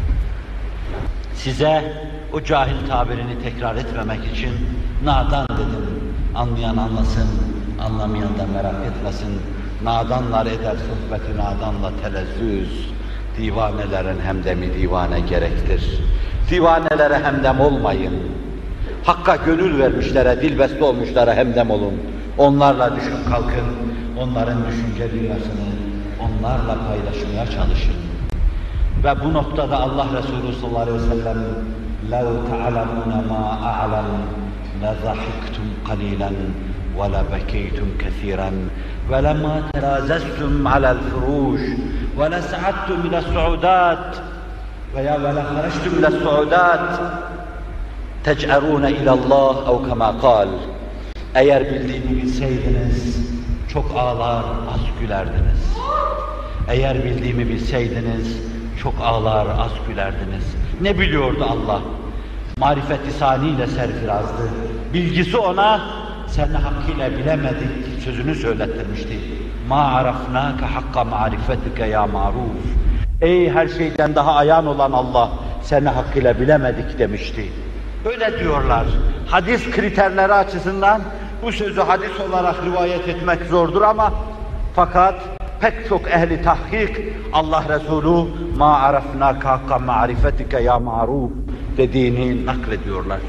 Size o cahil tabirini tekrar etmemek için nadan dedim. Anlayan anlasın, anlamayan da merak etmesin. Nadanlar eder sohbeti nadanla telezzüz. Divanelerin hemdemi divane gerektir. Divanelere hemdem olmayın. Hakka gönül vermişlere, dilbeste olmuşlara hemdem olun. Onlarla düşün kalkın. Onların düşünce dünyasını onlarla paylaşmaya çalışın. Ve bu noktada Allah Resulü sallallahu aleyhi ve sellem لَوْ تَعْلَمُونَ مَا أَعْلَمْ لَضَحِكْتُمْ قَلِيلًا وَلَبَكَيْتُمْ كَثِيرًا وَلَمَا تَلَازَزْتُمْ عَلَى الْفُرُوشِ وَلَسَعَدْتُمْ إِلَى السُّعُودَاتِ veya وَلَخَرَجْتُمْ إِلَى السُّعُودَاتِ تَجْأَرُونَ إِلَى اللّٰهِ اَوْ كَمَا قَالَ Eğer bildiğini bilseydiniz, çok ağlar, az gülerdiniz. Eğer bildiğimi bilseydiniz, çok ağlar, az gülerdiniz. Ne biliyordu Allah? Marifet-i saniyle serfirazdı. bilgisi ona seni hakkıyla bilemedik sözünü söylettirmişti. Ma arafnaka hakka marifetike ya maruf. Ey her şeyden daha ayan olan Allah, seni hakkıyla bilemedik demişti. Öyle diyorlar. Hadis kriterleri açısından bu sözü hadis olarak rivayet etmek zordur ama fakat pek çok ehli tahkik Allah Resulü ma arafnaka hakka marifetike ya maruf dediğini naklediyorlar.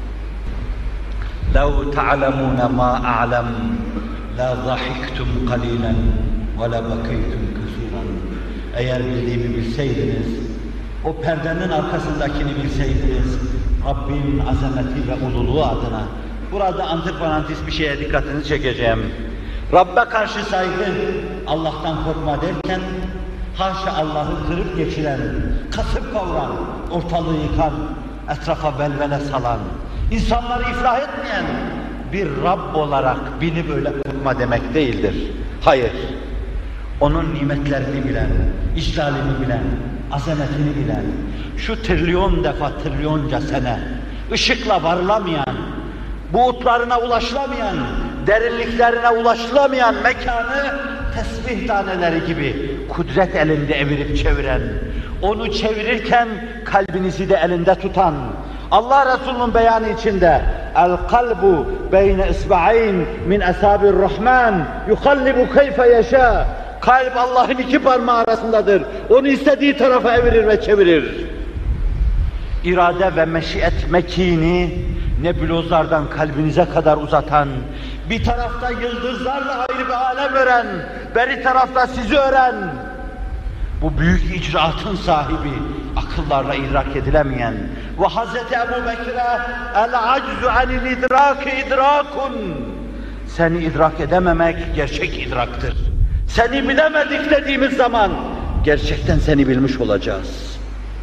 لَوْ تَعْلَمُونَ مَا أَعْلَمُ لَا ضَحِكْتُمْ قَلِيلًا وَلَبَكَيْتُمْ كَثِيرًا. Eğer bildiğimi bilseydiniz, o perdenin arkasındakini bilseydiniz, Rabbin azameti ve ululuğu adına, burada antiparantez bir şeye dikkatinizi çekeceğim. Rabbe karşı saygı, Allah'tan korkma derken, haşa Allah'ı kırıp geçiren, kasıp kavuran, ortalığı yıkan, etrafa velvele salan, insanları iflah etmeyen bir Rabb olarak beni böyle korkma demek değildir. Hayır, onun nimetlerini bilen, iclalini bilen, azametini bilen, şu trilyon defa trilyonca sene ışıkla varılamayan, buğutlarına ulaşılamayan, derinliklerine ulaşılamayan mekanı tesbih taneleri gibi kudret elinde evirip çeviren, onu çevirirken kalbinizi de elinde tutan, Allah Resulü'nün beyanı içinde el kalbu beyne isba'ayn min asabir rahman yukallibu keyfe yeşâ. Kalp Allah'ın iki parmağı arasındadır. Onu istediği tarafa evirir ve çevirir. İrade ve meşiyet mekini nebulozlardan kalbinize kadar uzatan, bir tarafta yıldızlarla ayrı bir alem ören, beri tarafta sizi ören, bu büyük icraatın sahibi, akıllarla idrak edilemeyen ve Hazreti Ebu Bekir'e el-aczu anil idraki idrakun, seni idrak edememek gerçek idraktır. Seni bilemedik dediğimiz zaman gerçekten seni bilmiş olacağız.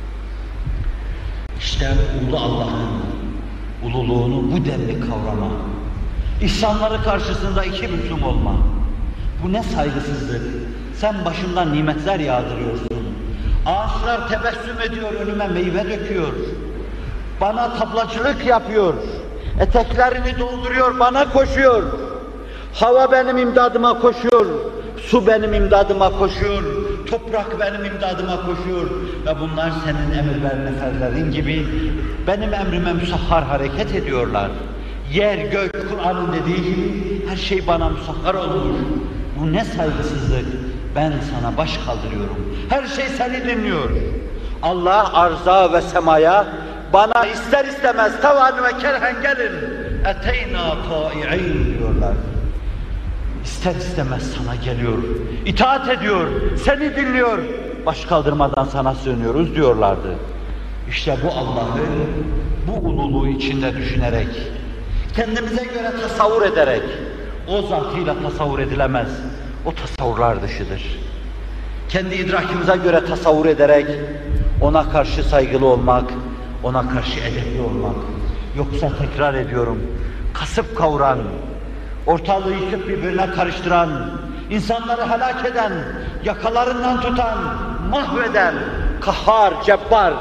İşte ulu Allah'ın ululuğunu bu denli kavrama, İhsanları karşısında iki büklüm olma, bu ne saygısızlık. Sen başımdan nimetler yağdırıyorsun. Ağaçlar tebessüm ediyor, önüme meyve döküyor. Bana tablacılık yapıyor. Eteklerini dolduruyor, bana koşuyor. Hava benim imdadıma koşuyor. Su benim imdadıma koşuyor. Toprak benim imdadıma koşuyor. Ve bunlar senin emir ver neferlerin gibi benim emrime müsahhar hareket ediyorlar. Yer, gök, Kur'an'ın dediği gibi her şey bana müsahhar olmuş. Bu ne saygısızlık. Ben sana baş kaldırıyorum. Her şey seni dinliyor. Allah arza ve semaya bana ister istemez tavan ve kerhen gelin. Eteyna ta'i'in diyorlar. İster istemez sana geliyor. İtaat ediyor. Seni dinliyor. Baş kaldırmadan sana sığınıyoruz diyorlardı. İşte bu Allah'ı bu ululuğu içinde düşünerek, kendimize göre tasavvur ederek, o zatıyla tasavvur edilemez. O tasavvurlar dışıdır. Kendi idrakimize göre tasavvur ederek ona karşı saygılı olmak, ona karşı edepli olmak. Yoksa tekrar ediyorum, kasıp kavuran, ortalığı yıkıp birbirine karıştıran, insanları helak eden, yakalarından tutan, mahveden, kahhar, cebbar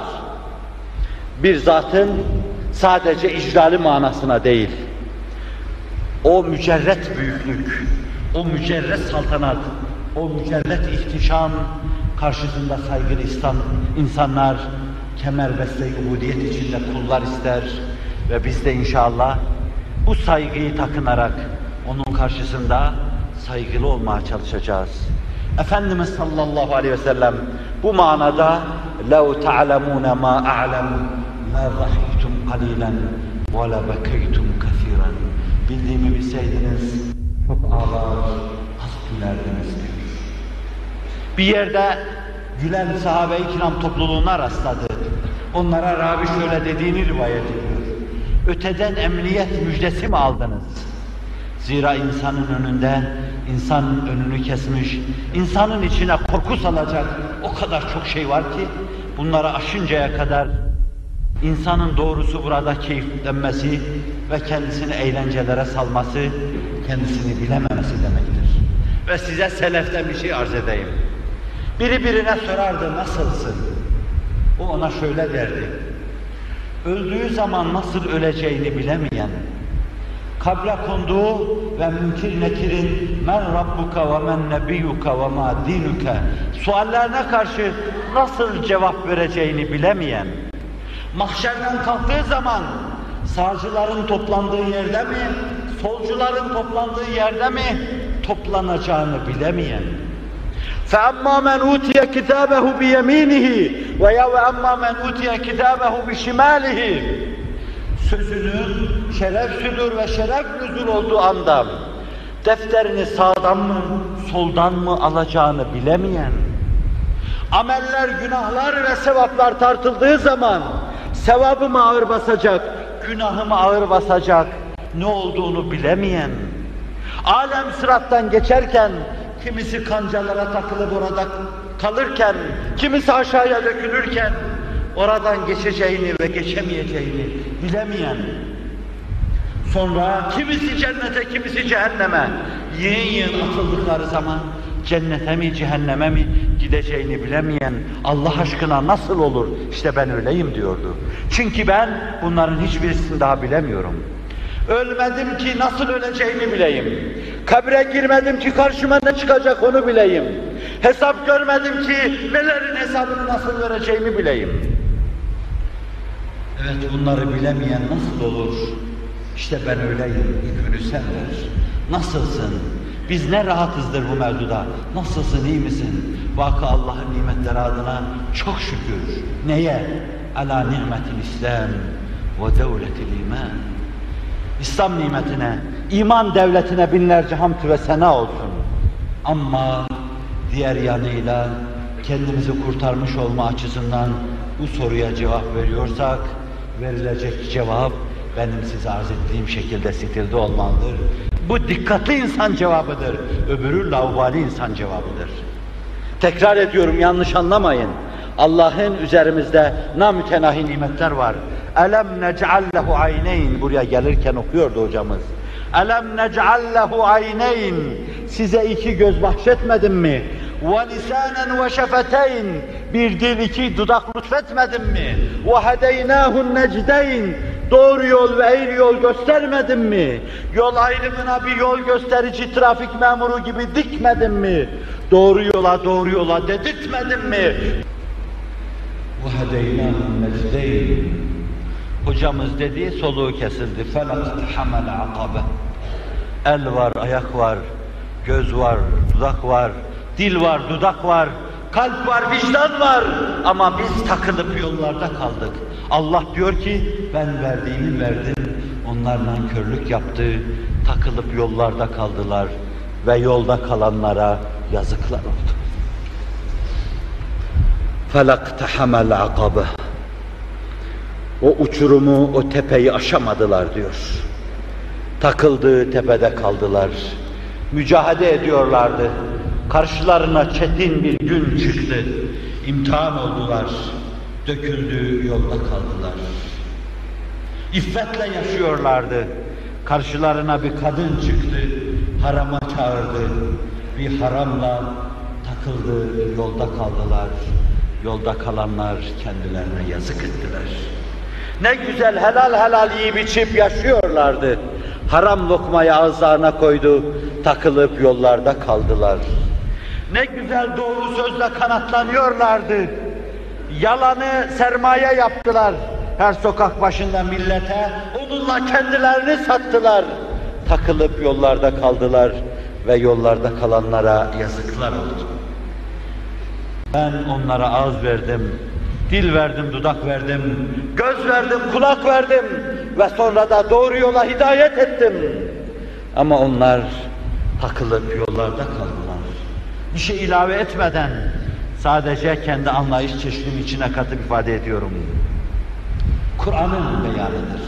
bir zatın sadece icrali manasına değil, o mücerret büyüklük, o mücerret saltanat, o mücerret ihtişam karşısında saygılı İslam, insanlar kemerbeste ubudiyet içinde kullar ister ve biz de inşallah bu saygıyı takınarak onun karşısında saygılı olmaya çalışacağız. Efendimiz sallallahu aleyhi ve sellem bu manada لَوْ تَعْلَمُونَ مَا أَعْلَمُ لَا ضَحِكْتُمْ قَلِيلًا وَلَبَكَيْتُمْ كَثِيرًا. Bildiğimi bilseydiniz çok ağlar, az gülerdiniz diyor. Bir yerde gülen sahabe-i kiram topluluğuna rastladı. Onlara Rabi şöyle dediğini rivayet ediyor. Öteden emniyet müjdesi mi aldınız? Zira insanın önünde, insanın önünü kesmiş, insanın içine korku salacak o kadar çok şey var ki, bunları aşıncaya kadar insanın doğrusu burada keyiflenmesi ve kendisini eğlencelere salması, kendisini bilememesi demektir. Ve size seleften bir şey arz edeyim. Biri birine sorardı, nasılsın? O ona şöyle derdi. Öldüğü zaman nasıl öleceğini bilemeyen, kabre konduğu ve münkir nekirin men rabbuka ve men nebiyyuka ve ma dinuka suallerine karşı nasıl cevap vereceğini bilemeyen, mahşerden kalktığı zaman sağcıların toplandığı yerde mi, solcuların toplandığı yerde mi toplanacağını bilemeyen, فَأَمَّا مَنْ اُوْتِيَ كِتَابَهُ بِيَم۪ينِهِ وَيَوْاَمَّا مَنْ اُوْتِيَ كِتَابَهُ بِشِمَالِهِ sözünün şeref südür ve şeref nüzul olduğu anda defterini sağdan mı, soldan mı alacağını bilemeyen, ameller, günahlar ve sevaplar tartıldığı zaman sevabımı ağır basacak, günahımı ağır basacak ne olduğunu bilemeyen, alem sırattan geçerken kimisi kancalara takılıp orada kalırken, kimisi aşağıya dökülürken oradan geçeceğini ve geçemeyeceğini bilemeyen, sonra kimisi cennete, kimisi cehenneme yığın yığın atıldıkları zaman cennete mi, cehenneme mi gideceğini bilemeyen, Allah aşkına nasıl olur, işte ben öyleyim diyordu. Çünkü ben bunların hiçbirisini daha bilemiyorum. Ölmedim ki nasıl öleceğini bileyim. Kabre girmedim ki karşıma ne çıkacak onu bileyim. Hesap görmedim ki nelerin hesabını nasıl vereceğimi bileyim. Evet, bunları bilemeyen nasıl olur? İşte ben öyleyim, İbn-i Senver. Nasılsın? Biz ne rahatızdır bu mevzuda. Nasılsın, iyi misin? Vaka Allah'ın nimetleri adına çok şükür. Neye? Ala nimetil İslam ve devletil iman. İslam nimetine, iman devletine binlerce hamd ve sena olsun. Ama diğer yanıyla kendimizi kurtarmış olma açısından bu soruya cevap veriyorsak, verilecek cevap benim size arz ettiğim şekilde stilde olmalıdır. Bu dikkatli insan cevabıdır, öbürü laubali insan cevabıdır. Tekrar ediyorum, yanlış anlamayın. Allah'ın üzerimizde namütenahi nimetler var. Elem nec'allehu ayneyn, buraya gelirken okuyordu hocamız. Elem nec'allehu ayneyn, size iki göz bahşetmedim mi? Ve lisanen ve şefeteyn, bir dil iki dudak lütfetmedim mi? Ve hedeynâhun necdeyn, doğru yol ve eğri yol göstermedim mi? Yol ayrımına bir yol gösterici trafik memuru gibi dikmedim mi? Doğru yola doğru yola dedirtmedim mi? Ve hedeynâhun necdeyn. Hocamız dedi, soluğu kesildi. فَلَقْتَحَمَلَ عَقَبَ. El var, ayak var, göz var, dudak var, dil var, dudak var, kalp var, vicdan var. Ama biz takılıp yollarda kaldık. Allah diyor ki, ben verdiğimi verdim. Onlar nankörlük yaptı, takılıp yollarda kaldılar ve yolda kalanlara yazıklar oldu. فَلَقْتَحَمَلَ عَقَبَ. O uçurumu, o tepeyi aşamadılar diyor. Takıldığı tepede kaldılar. Mücadele ediyorlardı. Karşılarına çetin bir gün çıktı. İmtihan oldular. Döküldüğü yolda kaldılar. İffetle yaşıyorlardı. Karşılarına bir kadın çıktı. Harama çağırdı. Bir haramla takıldığı yolda kaldılar. Yolda kalanlar kendilerine yazık ettiler. Ne güzel helal helal yiyip içip yaşıyorlardı. Haram lokmayı ağızlarına koydu, takılıp yollarda kaldılar. Ne güzel doğru sözle kanatlanıyorlardı. Yalanı sermaye yaptılar. Her sokak başında millete onunla kendilerini sattılar. Takılıp yollarda kaldılar ve yollarda kalanlara yazıklar oldu. Ben onlara ağız verdim, dil verdim, dudak verdim, göz verdim, kulak verdim ve sonra da doğru yola hidayet ettim. Ama onlar takılıp yollarda kaldılar. Bir şey ilave etmeden sadece kendi anlayış çeşidimi içine katıp ifade ediyorum. Kur'an'ın beyanıdır.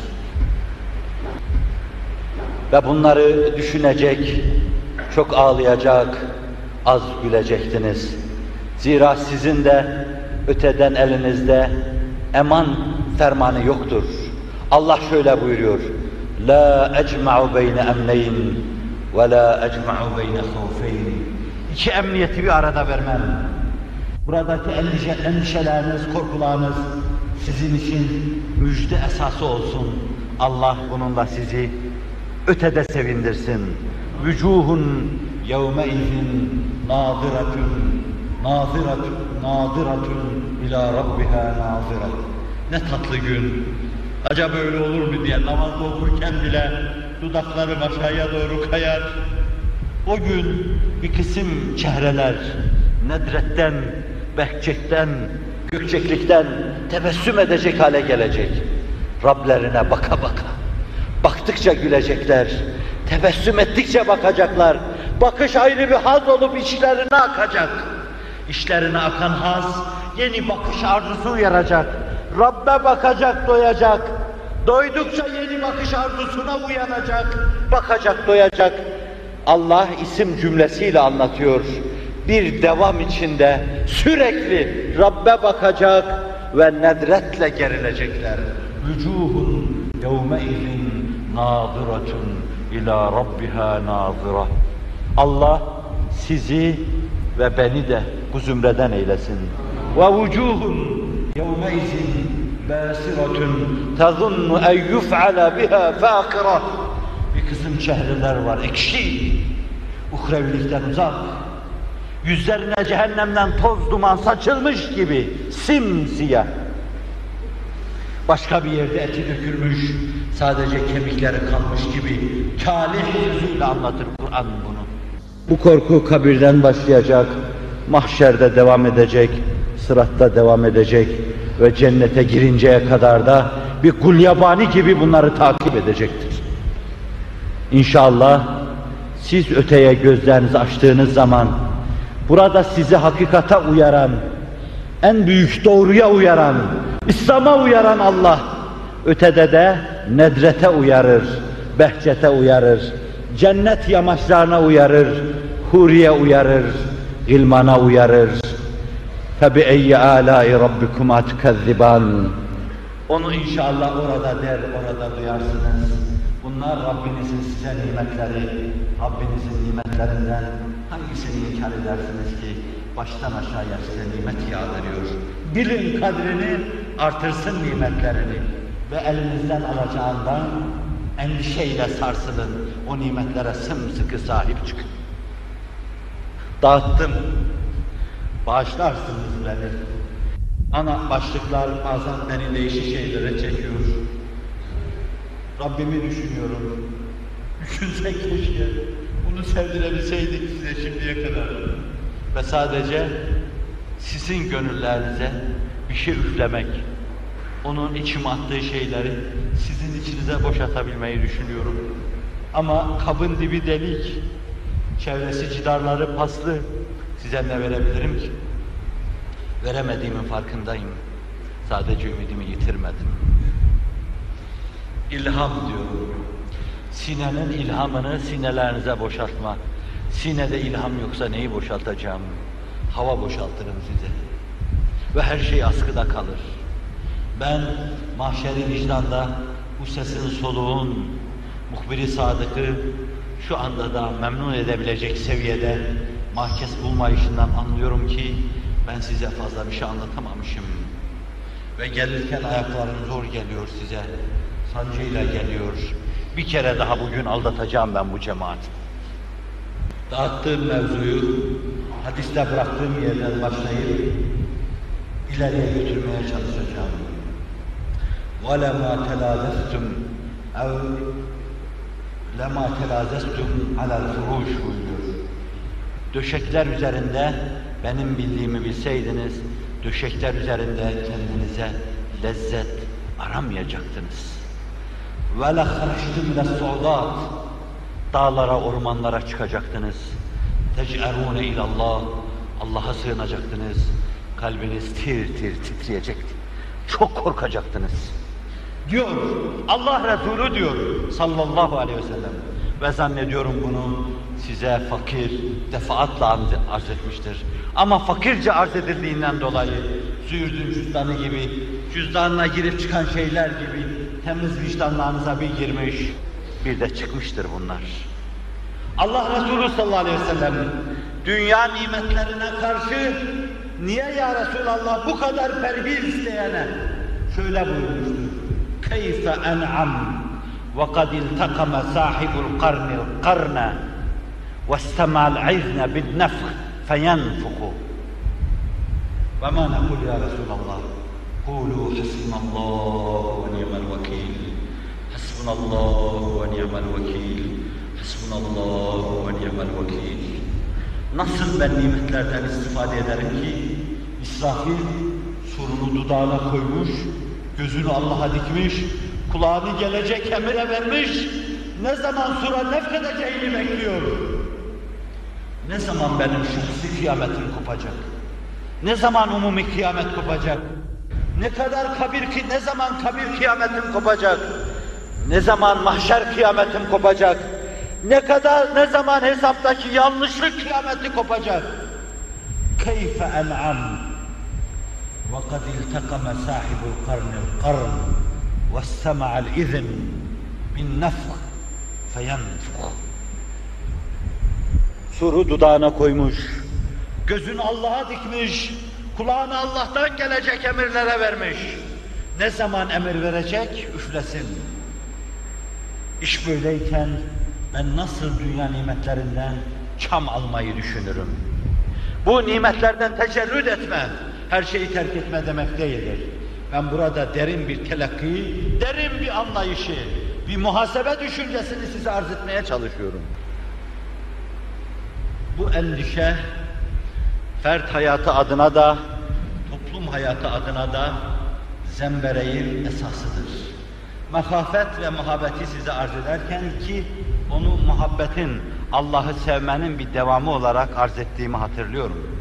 Ve bunları düşünecek, çok ağlayacak, az gülecektiniz. Zira sizin de öteden elinizde eman fermanı yoktur. Allah şöyle buyuruyor: La ecma'u beyne emneyn ve la ecma'u beyne havfeyn. İki emniyeti bir arada vermem. Buradaki endişe, endişeleriniz, korkularınız sizin için müjde esası olsun. Allah bununla sizi ötede sevindirsin. Vücuhun yevmeizin nâziratun, nâziratun, nâziratun ila rabbiha nâzirat. Ne tatlı gün. Acaba öyle olur mu diye namazda okurken bile dudaklarım aşağıya doğru kayar. O gün bir kısım çehreler nedretten, behçekten, gökçeklikten tebessüm edecek hale gelecek. Rablerine baka baka. Baktıkça gülecekler. Tebessüm ettikçe bakacaklar. Bakış ayrı bir haz olup içlerine akacak. İçlerine akan haz yeni bakış arzusu uyaracak. Rabbe bakacak, doyacak. Doydukça yeni bakış arzusuna uyanacak. Bakacak, doyacak. Allah isim cümlesiyle anlatıyor. Bir devam içinde sürekli Rabbe bakacak ve nedretle gerilecekler. Vücuhun yevmeizin nâziratun ila rabbiha nâzira. Allah sizi ve beni de bu zümreden eylesin. Ve vücuhun yevmeizin bâsiratun tazunnu en yuf'ala biha fâkira. Bir kısım çehreler var, ekşi, uhrevilikten uzak. Yüzlerine cehennemden toz duman saçılmış gibi simsiyah. Başka bir yerde eti dökülmüş, sadece kemikleri kalmış gibi kâlih sözüyle anlatır Kur'an bunu. Bu korku kabirden başlayacak, mahşerde devam edecek, sıratta devam edecek ve cennete girinceye kadar da bir gulyabani gibi bunları takip edecektir. İnşallah siz öteye gözlerinizi açtığınız zaman burada sizi hakikate uyaran, en büyük doğruya uyaran, İslam'a uyaran Allah ötede de nedrete uyarır, behçete uyarır, cennet yamaçlarına uyarır, huriye uyarır, ilmana uyarır. فَبِأَيِّ آلَاءِ رَبِّكُمَا تُكَذِّبَانِ. Onu inşallah orada der, orada duyarsınız. Bunlar Rabbinizin size nimetleri, Rabbinizin nimetlerinden hangisini inkar edersiniz ki baştan aşağıya size nimet yağdırıyor. Bilin kadrini, artırsın nimetlerini ve elinizden alacağından endişeyle sarsılın, o nimetlere sımsıkı sahip çıkın. Dağıttım, bağışlarsınız beni. Ana başlıklar bazen beni değişik şeylere çekiyor. Rabbimi düşünüyorum. Düşünsek keşke bunu sevdirebilseydik size şimdiye kadar. Ve sadece sizin gönüllerinize bir şey üflemek, onun içime attığı şeyleri sizin içinize boşaltabilmeyi düşünüyorum. Ama kabın dibi delik, çevresi cidarları paslı, size ne verebilirim ki? Veremediğimin farkındayım. Sadece ümidimi yitirmedim. İlham diyorum. Sinenin ilhamını sinelerinize boşaltma. Sinede ilham yoksa neyi boşaltacağım? Hava boşaltırım size. Ve her şey askıda kalır. Ben mahşeri vicdanda bu sesin soluğun, muhbir-i sadıkı şu anda da memnun edebilecek seviyede mahkes bulmayışından anlıyorum ki ben size fazla bir şey anlatamamışım. Ve gelirken ayaklarım zor geliyor size. Sancıyla geliyor. Bir kere daha bugün aldatacağım ben bu cemaati. Dağıttığım mevzuyu hadiste bıraktığım yerden başlayıp ileriye götürmeye çalışacağım. وَلَمَا تَلَازَسْتُمْ اَوْ لَمَا تَلَازَسْتُمْ عَلَى الْفُرُوشِ buyuruyor. Döşekler üzerinde benim bildiğimi bilseydiniz, döşekler üzerinde kendinize lezzet aramayacaktınız. وَلَخَرَجْتُمْ لَسْعُودَاتِ Dağlara, ormanlara çıkacaktınız. تَجْأَرُونَ اِلَى اللّٰهِ Allah'a sığınacaktınız. Kalbiniz tir tir titriyecekti. Çok korkacaktınız. Diyor, Allah Resulü diyor sallallahu aleyhi ve sellem. Ve zannediyorum bunu size fakir defaatla arz etmiştir. Ama fakirce arz edildiğinden dolayı züğürdün cüzdanı gibi, cüzdanına girip çıkan şeyler gibi temiz vicdanlarınıza bir girmiş, bir de çıkmıştır bunlar. Allah Resulü sallallahu aleyhi ve sellem dünya nimetlerine karşı niye ya Resulallah bu kadar perhiz isteyene şöyle buyurmuştur. Keyfe en'am وَقَدْ الْتَقَمَ صَاحِبُ الْقَرْنِ الْقَرْنَ وَاسْتَمَعَ الْعِذْنَ بِالنَّفْخِ فَيَنْفُخُ وَمَا نَقُولُ يَا رَسُولَ اللّٰهِ قُولُوا حَسْبُنَا اللّٰهُ وَنِعْمَ الْوَكِيلُ حَسْبُنَا اللّٰهُ وَنِعْمَ الْوَكِيلُ حَسْبُنَا اللّٰهُ وَنِعْمَ الْوَكِيلُ. Nasıl ben nimetlerden istifade ederim ki, İsrafil surunu dudağına koymuş, gözünü Allah'a dikmiş, kulağını gelecek emire vermiş, ne zaman sura nefredeceğini bekliyor. Ne zaman benim şahsi kıyametim kopacak? Ne zaman umumi kıyamet kopacak? Ne kadar kabir ki, ne zaman kabir kıyametim kopacak? Ne zaman mahşer kıyametim kopacak? Ne kadar, ne zaman hesaptaki yanlışlık kıyameti kopacak? Keyfe en'am ve kad iltakama sahibul karnil karn ve sema'al izn bin nefh feyenfuk. Suru dudağına koymuş, gözünü Allah'a dikmiş, kulağını Allah'tan gelecek emirlere vermiş. Ne zaman emir verecek? Üflesin. İş böyleyken ben nasıl dünya nimetlerinden çam almayı düşünürüm? Bu nimetlerden tecerrüt etme, her şeyi terk etme demek değildir. Ben burada derin bir telakki, derin bir anlayışı, bir muhasebe düşüncesini size arz etmeye çalışıyorum. Bu endişe, fert hayatı adına da, toplum hayatı adına da zembereğin esasıdır. Mehafet ve muhabbeti size arz ederken ki, onu muhabbetin, Allah'ı sevmenin bir devamı olarak arz ettiğimi hatırlıyorum.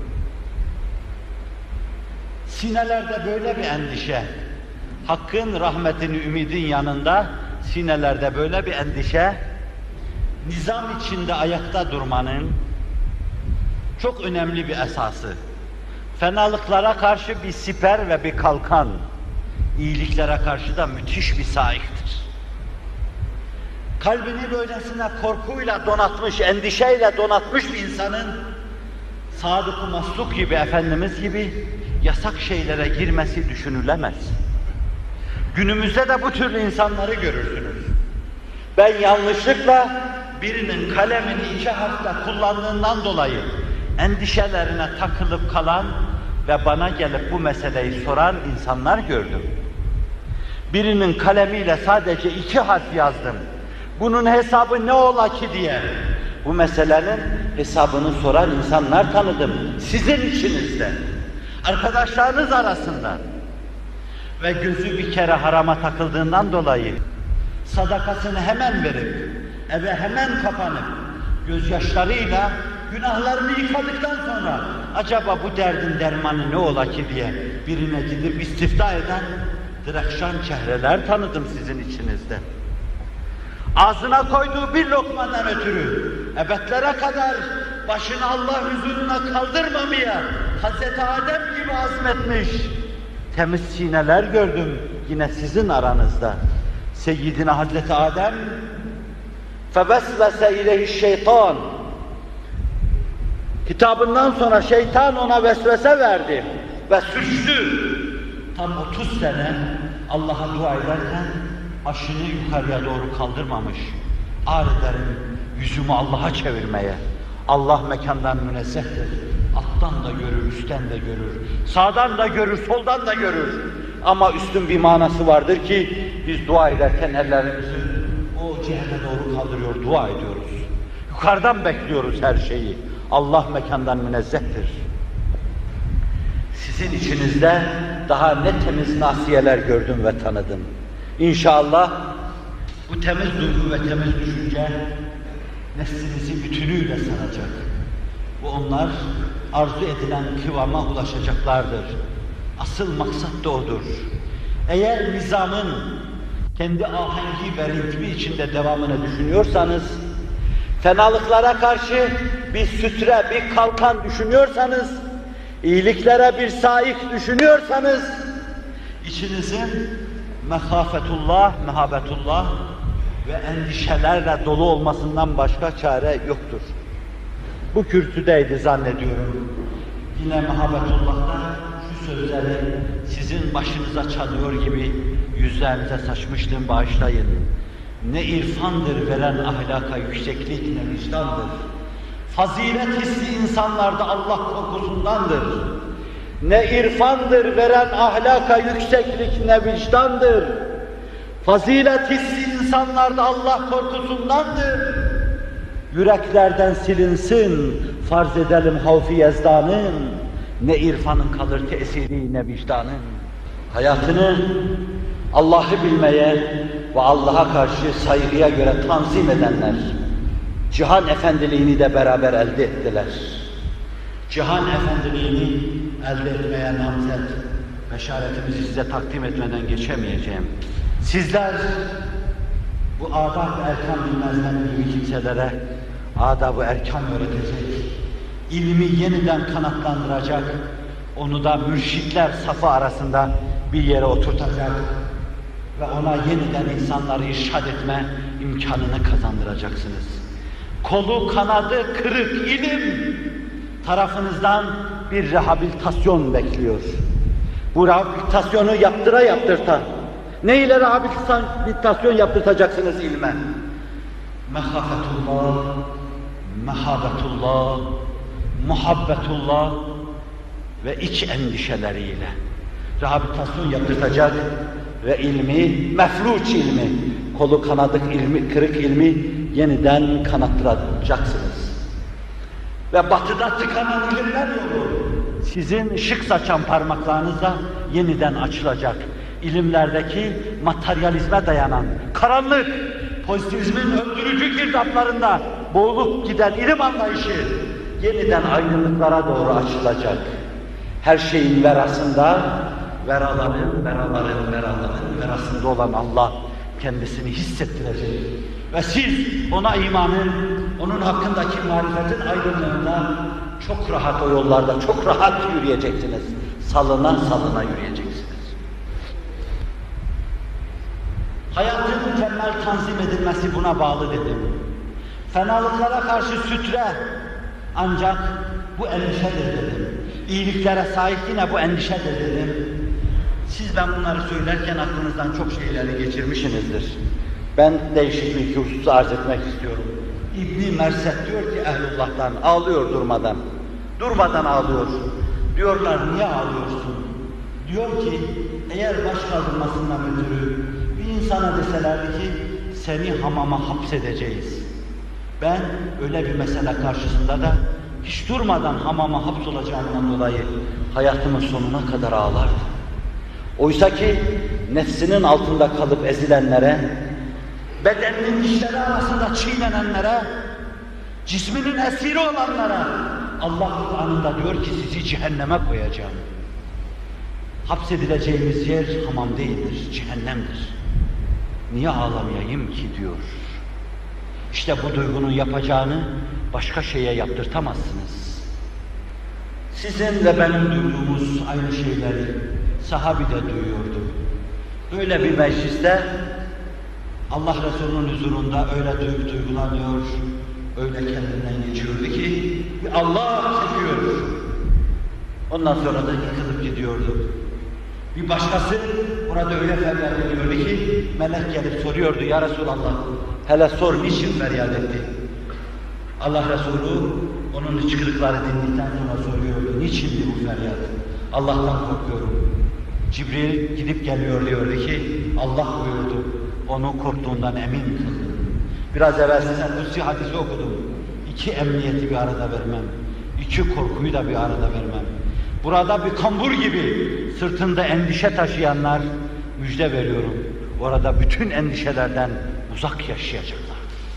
Sinelerde böyle bir endişe, Hakk'ın rahmetini ümidin yanında sinelerde böyle bir endişe, nizam içinde ayakta durmanın çok önemli bir esası. Fenalıklara karşı bir siper ve bir kalkan, iyiliklere karşı da müthiş bir saiktir. Kalbini böylesine korkuyla donatmış, endişeyle donatmış bir insanın Sadık-ı Masluk gibi, Efendimiz gibi yasak şeylere girmesi düşünülemez. Günümüzde de bu türlü insanları görürsünüz. Ben yanlışlıkla birinin kalemini iki harfle kullandığından dolayı endişelerine takılıp kalan ve bana gelip bu meseleyi soran insanlar gördüm. Birinin kalemiyle sadece iki harf yazdım. Bunun hesabı ne ola ki diye bu meselenin hesabını soran insanlar tanıdım. Sizin içinizde, arkadaşlarınız arasında ve gözü bir kere harama takıldığından dolayı sadakasını hemen verip, eve hemen kapanıp, gözyaşlarıyla günahlarını yıkadıktan sonra acaba bu derdin dermanı ne ola ki diye birine gidip istifta eden direkşan çehreler tanıdım sizin içinizde. Ağzına koyduğu bir lokmadan ötürü ebedlere kadar başını Allah huzuruna kaldırmamaya Hazreti Adem gibi azmetmiş temiz sineler gördüm yine sizin aranızda. Seyyidina Hazreti Adem فَبَسْوَسَ اِلَيْهِ الشَّيْطَانِ Kitabından sonra şeytan ona vesvese verdi ve suçtu. Tam otuz sene Allah'a dua ederken başını yukarıya doğru kaldırmamış. Ağır ederim yüzümü Allah'a çevirmeye. Allah mekandan münezzehtir. Alttan da görür, üstten de görür. Sağdan da görür, soldan da görür. Ama üstün bir manası vardır ki biz dua ederken ellerimizi o cihete doğru kaldırıyor, dua ediyoruz. Yukarıdan bekliyoruz her şeyi. Allah mekandan münezzehtir. Sizin içinizde daha ne temiz nasiyeler gördüm ve tanıdım. İnşallah bu temiz duygu ve temiz düşünce neslinizi bütünüyle saracak. Bu onlar arzu edilen kıvama ulaşacaklardır. Asıl maksat da odur. Eğer nizamın kendi ahengi ve ritmi içinde devamını düşünüyorsanız, fenalıklara karşı bir sütre, bir kalkan düşünüyorsanız, iyiliklere bir saik düşünüyorsanız, içinizin mehafetullah, mehabetullah ve endişelerle dolu olmasından başka çare yoktur. Bu kürsüdeydi zannediyorum. Yine mehabetullah'ta şu sözleri sizin başınıza çalıyor gibi yüzlerinize saçmıştım, bağışlayın. Ne irfandır veren ahlaka yükseklik, ne vicdandır. Fazilet hissi insanlarda Allah korkusundandır. Ne irfandır veren ahlaka yükseklik, ne vicdandır. Fazilet hissi insanlarda Allah korkusundandır. Yüreklerden silinsin, farz edelim havfi yezdanın. Ne irfanın kalır tesiri, ne vicdanın. Hayatını Allah'ı bilmeye ve Allah'a karşı saygıya göre tanzim edenler, cihan efendiliğini de beraber elde ettiler. Cihan efendiliğini elde etmeye namzet, beşaretimizi size takdim etmeden geçemeyeceğim. Sizler bu adab-ı erkan bilmezler gibi kimselere adab-ı erkan öğretecek, ilmi yeniden kanatlandıracak, onu da mürşitler safı arasında bir yere oturtacak ve ona yeniden insanları irşad etme imkanını kazandıracaksınız. Kolu kanadı kırık ilim tarafınızdan bir rehabilitasyon bekliyor. Bu rehabilitasyonu yaptıra yaptırta. Ne ile rehabilitasyon yaptırtacaksınız ilme? Mehafetullah, mehabetullah, muhabbetullah ve iç endişeleriyle rehabilitasyon yaptırtacak ve ilmi, mefluç ilmi, kolu kanadık ilmi, kırık ilmi yeniden kanattıracaksınız. Ve batıda tıkanan ilimler yolu sizin şık saçan parmaklarınızla yeniden açılacak. İlimlerdeki materyalizme dayanan, karanlık, pozitivizmin öldürücü girdaplarında boğulup giden ilim anlayışı yeniden aydınlıklara doğru açılacak. Her şeyin verasında, veraların, veraların, veraların verasında olan Allah kendisini hissettirecek. Ve siz ona imanın, onun hakkındaki marifetin aydınlığında çok rahat o yollarda, çok rahat yürüyeceksiniz. Salına salına yürüyeceksiniz. Hayatın mükemmel tanzim edilmesi buna bağlı dedim. Fenalıklara karşı sütre ancak bu endişedir dedim. İyiliklere sahip yine bu endişedir dedim. Siz ben bunları söylerken aklınızdan çok şeyleri geçirmişsinizdir. Ben değişik bir iki hususu arz etmek istiyorum. İbn-i Merset diyor ki ehlullah'tan, ağlıyor durmadan. Durmadan ağlıyor. Diyorlar niye ağlıyorsun? Diyor ki eğer baş kaldırmasından ötürü bir insana deselerdi ki seni hamama hapsedeceğiz. Ben öyle bir mesele karşısında da hiç durmadan hamama hapsolacağımdan dolayı hayatımın sonuna kadar ağlardım. Oysa ki nefsinin altında kalıp ezilenlere, bedeninin dişleri arasında çiğnenenlere, cisminin esiri olanlara Allah Kur'an'ında diyor ki sizi cehenneme koyacağım. Hapsedileceğimiz yer hamam değildir, cehennemdir. Niye ağlamayayım ki diyor. İşte bu duygunun yapacağını başka şeye yaptırtamazsınız. Sizin ve benim duyduğumuz aynı şeyleri sahabi de duyuyordu. Öyle bir mecliste Allah Resulü'nün huzurunda öyle duygu duygulanıyor, öyle kendinden geçiyordu ki bir Allah çekiyor. Ondan sonra da yıkılıp gidiyordu. Bir başkası orada öyle feryat ediyordu ki melek gelip soruyordu ya Resulallah, hele sor niçin feryat etti? Allah Resulü onun hıçkırıkları dinledikten sonra soruyordu, niçindi bu feryat? Allah'tan korkuyorum. Cibril gidip geliyor diyordu ki Allah buyurdu, onu korktuğundan emin kıldı. Biraz evvel size kutsi hadisi okudum. İki emniyeti bir arada vermem, iki korkuyu da bir arada vermem. Burada bir kambur gibi sırtında endişe taşıyanlar müjde veriyorum. Orada bütün endişelerden uzak yaşayacaklar.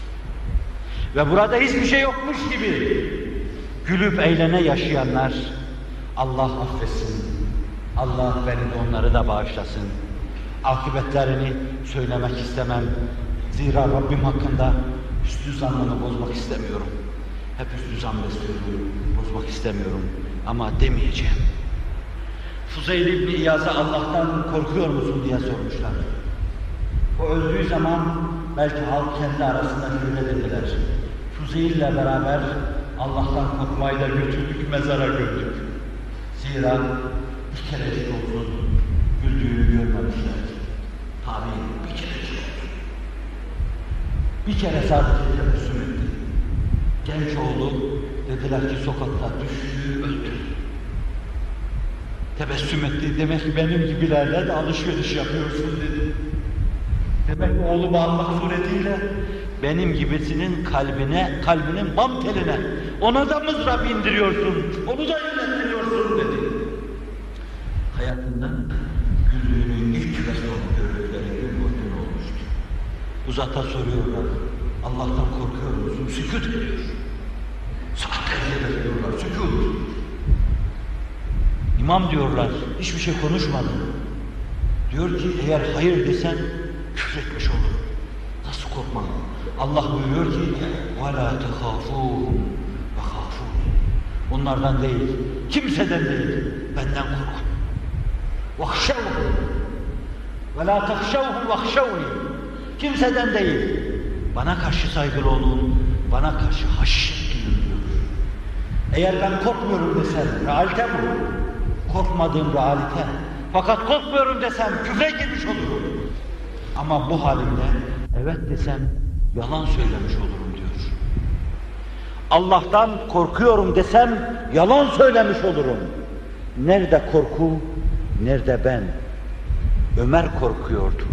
Ve burada hiçbir şey yokmuş gibi gülüp eğlene yaşayanlar Allah affetsin. Allah beni de onları da bağışlasın. Akıbetlerini söylemek istemem. Zira Rabbim hakkında üstü zannını bozmak istemiyorum. Hep üstü zan besliyorum, bozmak istemiyorum. Ama demeyeceğim. Fuzeyl İbni İyaz'a Allah'tan korkuyor musun diye sormuşlar. O öldüğü zaman belki halk kendi arasında şöyle dediler. Fuzeyl'le beraber Allah'tan korkmayla götürdük, mezara gördük. Zira bir kerecik olsun güldüğünü görmemişler. Tabii bir kerecik olsun. Bir kere sadece tebessüm etti. Genç oğlu dediler ki sokakta düştü, öldü. Tebessüm etti, demek ki benim gibilerle de alışveriş yapıyorsun dedi. Demek ki oğlumu almak suretiyle benim gibisinin kalbine, kalbinin bam teline, ona da mızrap indiriyorsun, onu da yönettiriyorsun dedi. Hayatından güldüğünün ilk ve son gördükleri gün o gün olmuştu. Bu zata soruyorlar, Allah'tan korkuyor musun? Sükût ediyor. Saatlerce bekliyorlar, sükût. İmam diyorlar, hiçbir şey konuşmadı. Diyor ki eğer hayır desen küfretmiş olur. Nasıl korkma? Allah buyuruyor ki وَلَا تَخَافُوهُمْ وَخَافُونَ Onlardan değil, kimseden değil, benden korkun. وَخْشَوْهُمْ وَلَا تَخْشَوْهُمْ وَخْشَوْنِ Kimseden değil, bana karşı saygılı olun, bana karşı haşyet duyun diyor. Eğer ben korkmuyorum desem, realite bu. Korkmadığım realite. Fakat korkmuyorum desem küfre girmiş olurum. Ama bu halimde evet desem yalan söylemiş olurum diyor. Allah'tan korkuyorum desem yalan söylemiş olurum. Nerede korku, nerede ben? Ömer korkuyordu.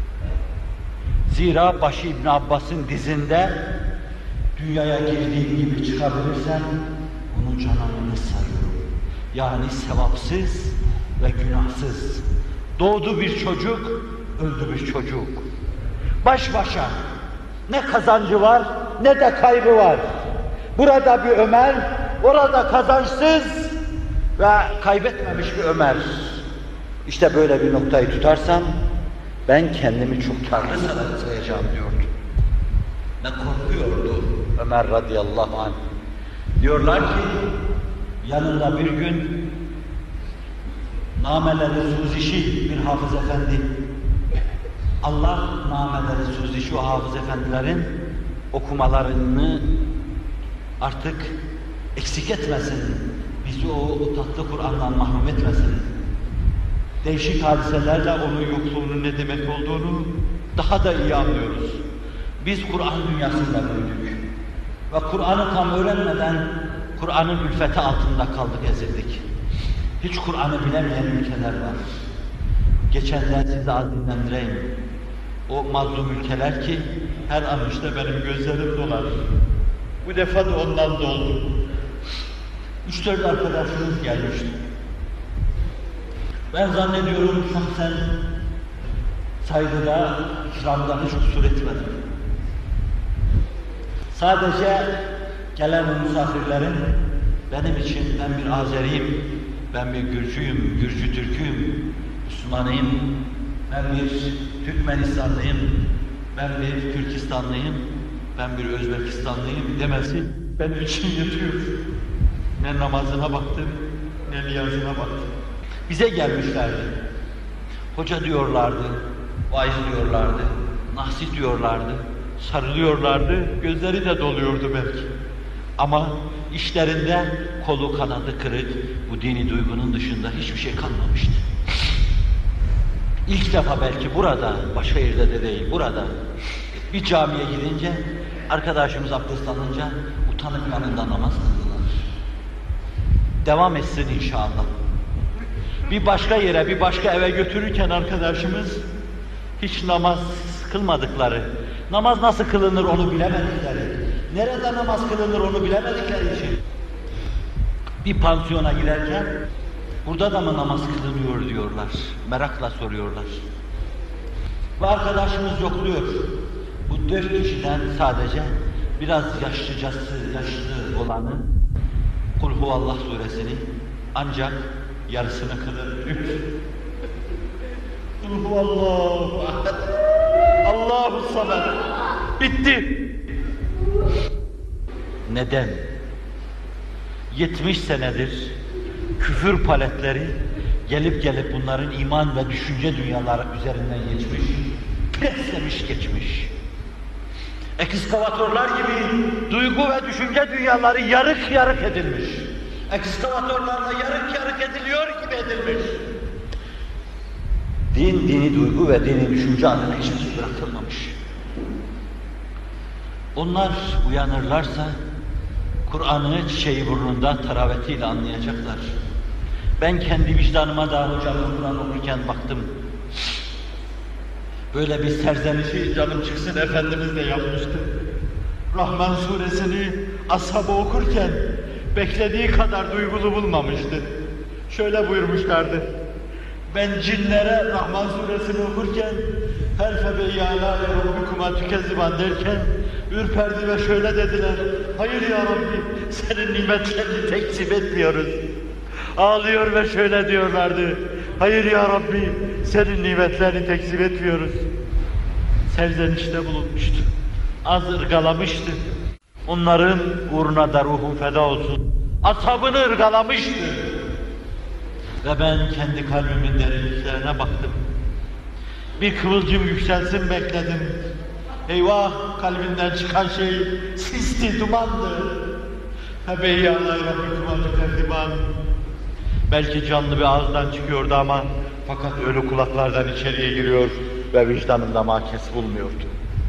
Zira başı İbn Abbas'ın dizinde dünyaya girdiğin gibi çıkabilirsen onun canını sayıyorum. Yani sevapsız ve günahsız. Doğdu bir çocuk, öldü bir çocuk. Baş başa. Ne kazancı var, ne de kaybı var. Burada bir Ömer, orada kazançsız ve kaybetmemiş bir Ömer. İşte böyle bir noktayı tutarsam, ben kendimi çok karlı sayacağım diyordu. Ne korkuyordu Ömer radıyallahu anh. Diyorlar ki, yanında bir gün nameleri suzişi bir hafız efendi. Allah nameleri suzişi o hafız efendilerin okumalarını artık eksik etmesin. Bizi o, o tatlı Kur'an'dan mahrum etmesin. Değişik hadiselerle onun yokluğunun ne demek olduğunu daha da iyi anlıyoruz. Biz Kur'an dünyasında büyüdük. Ve Kur'an'ı tam öğrenmeden Kur'an'ın ülfeti altında kaldık, ezildik. Hiç Kur'an'ı bilemeyen ülkeler var. Geçenden size az dinlendireyim. O mazlum ülkeler ki her an işte benim gözlerim dolar. Bu defa da ondan doldu. Üç dört arkadaşımız gelmişti. Ben zannediyorum şahsen saygıda, ikramda hiç kusur etmedim. Sadece gelen misafirlerin benim için ben bir Azeriyim, ben bir Gürcüyüm, Gürcü Türk'üyüm, Müslümanıyım, ben bir Türkmenistanlıyım, ben bir Türkistanlıyım, ben bir Özbekistanlıyım demesi benim için yetiyor. Ne namazına baktım, ne niyazına baktım. Bize gelmişlerdi. Hoca diyorlardı, vaiz diyorlardı, nasih diyorlardı, sarılıyorlardı, gözleri de doluyordu belki. Ama işlerinde kolu kanadı kırık, bu dini duygunun dışında hiçbir şey kalmamıştı. İlk defa belki burada, başka yerde de değil, burada bir camiye gidince, arkadaşımız abdest alınca utanıp yanında namaz kıldılar. Devam etsin inşallah. Bir başka yere, bir başka eve götürürken arkadaşımız hiç namaz kılmadıkları, namaz nasıl kılınır onu bilemedikleri, nerede namaz kılınır onu bilemedikleri için bir pansiyona giderken burada da mı namaz kılınıyor diyorlar, merakla soruyorlar. Ve arkadaşımız yokluyor. Bu dört kişiden sadece biraz yaşlıcası, yaşlı olanı Kul Huvallah suresini ancak yarısını kılır. Kul Huvallahu ahad, Allahu samed. Bitti. Neden? yetmiş senedir küfür paletleri gelip gelip bunların iman ve düşünce dünyaları üzerinden geçmiş, preslemiş geçmiş. Ekskavatörler gibi duygu ve düşünce dünyaları yarık yarık edilmiş. Ekskavatörlerle yarık yarık ediliyor gibi edilmiş. Din, dini duygu ve dini düşünce adına hiçbir şey bırakılmamış. Onlar uyanırlarsa Kur'an'ı çiçeği burnunda taravetiyle anlayacaklar. Ben kendi vicdanıma da hocamın Kur'an okurken baktım. Böyle bir serzenişi canım çıksın Efendimiz de yapmıştı. Rahman suresini ashab-ı okurken beklediği kadar duygulu bulmamıştı. Şöyle buyurmuşlardı. Ben cinlere Rahman suresini okurken her febeyyâlâ ve rabbikuma tükezziban derken ürperdi ve şöyle dediler. Hayır ya Rabbi, senin nimetlerini tekzip etmiyoruz. Ağlıyor ve şöyle diyorlardı. Hayır ya Rabbi, senin nimetlerini tekzip etmiyoruz. Serzenişte bulunmuştu. Az ırgalamıştı. Onların uğruna da ruhum feda olsun. Ashabını ırgalamıştı. Ve ben kendi kalbimin derinliklerine baktım. Bir kıvılcım yükselsin bekledim. Eyvah, kalbinden çıkan şey sisti, dumandı. Febeyyâlâ rabbikuma tükezziban. Belki canlı bir ağızdan çıkıyordu ama fakat ölü kulaklardan içeriye giriyor ve vicdanımda mahkes bulmuyordu.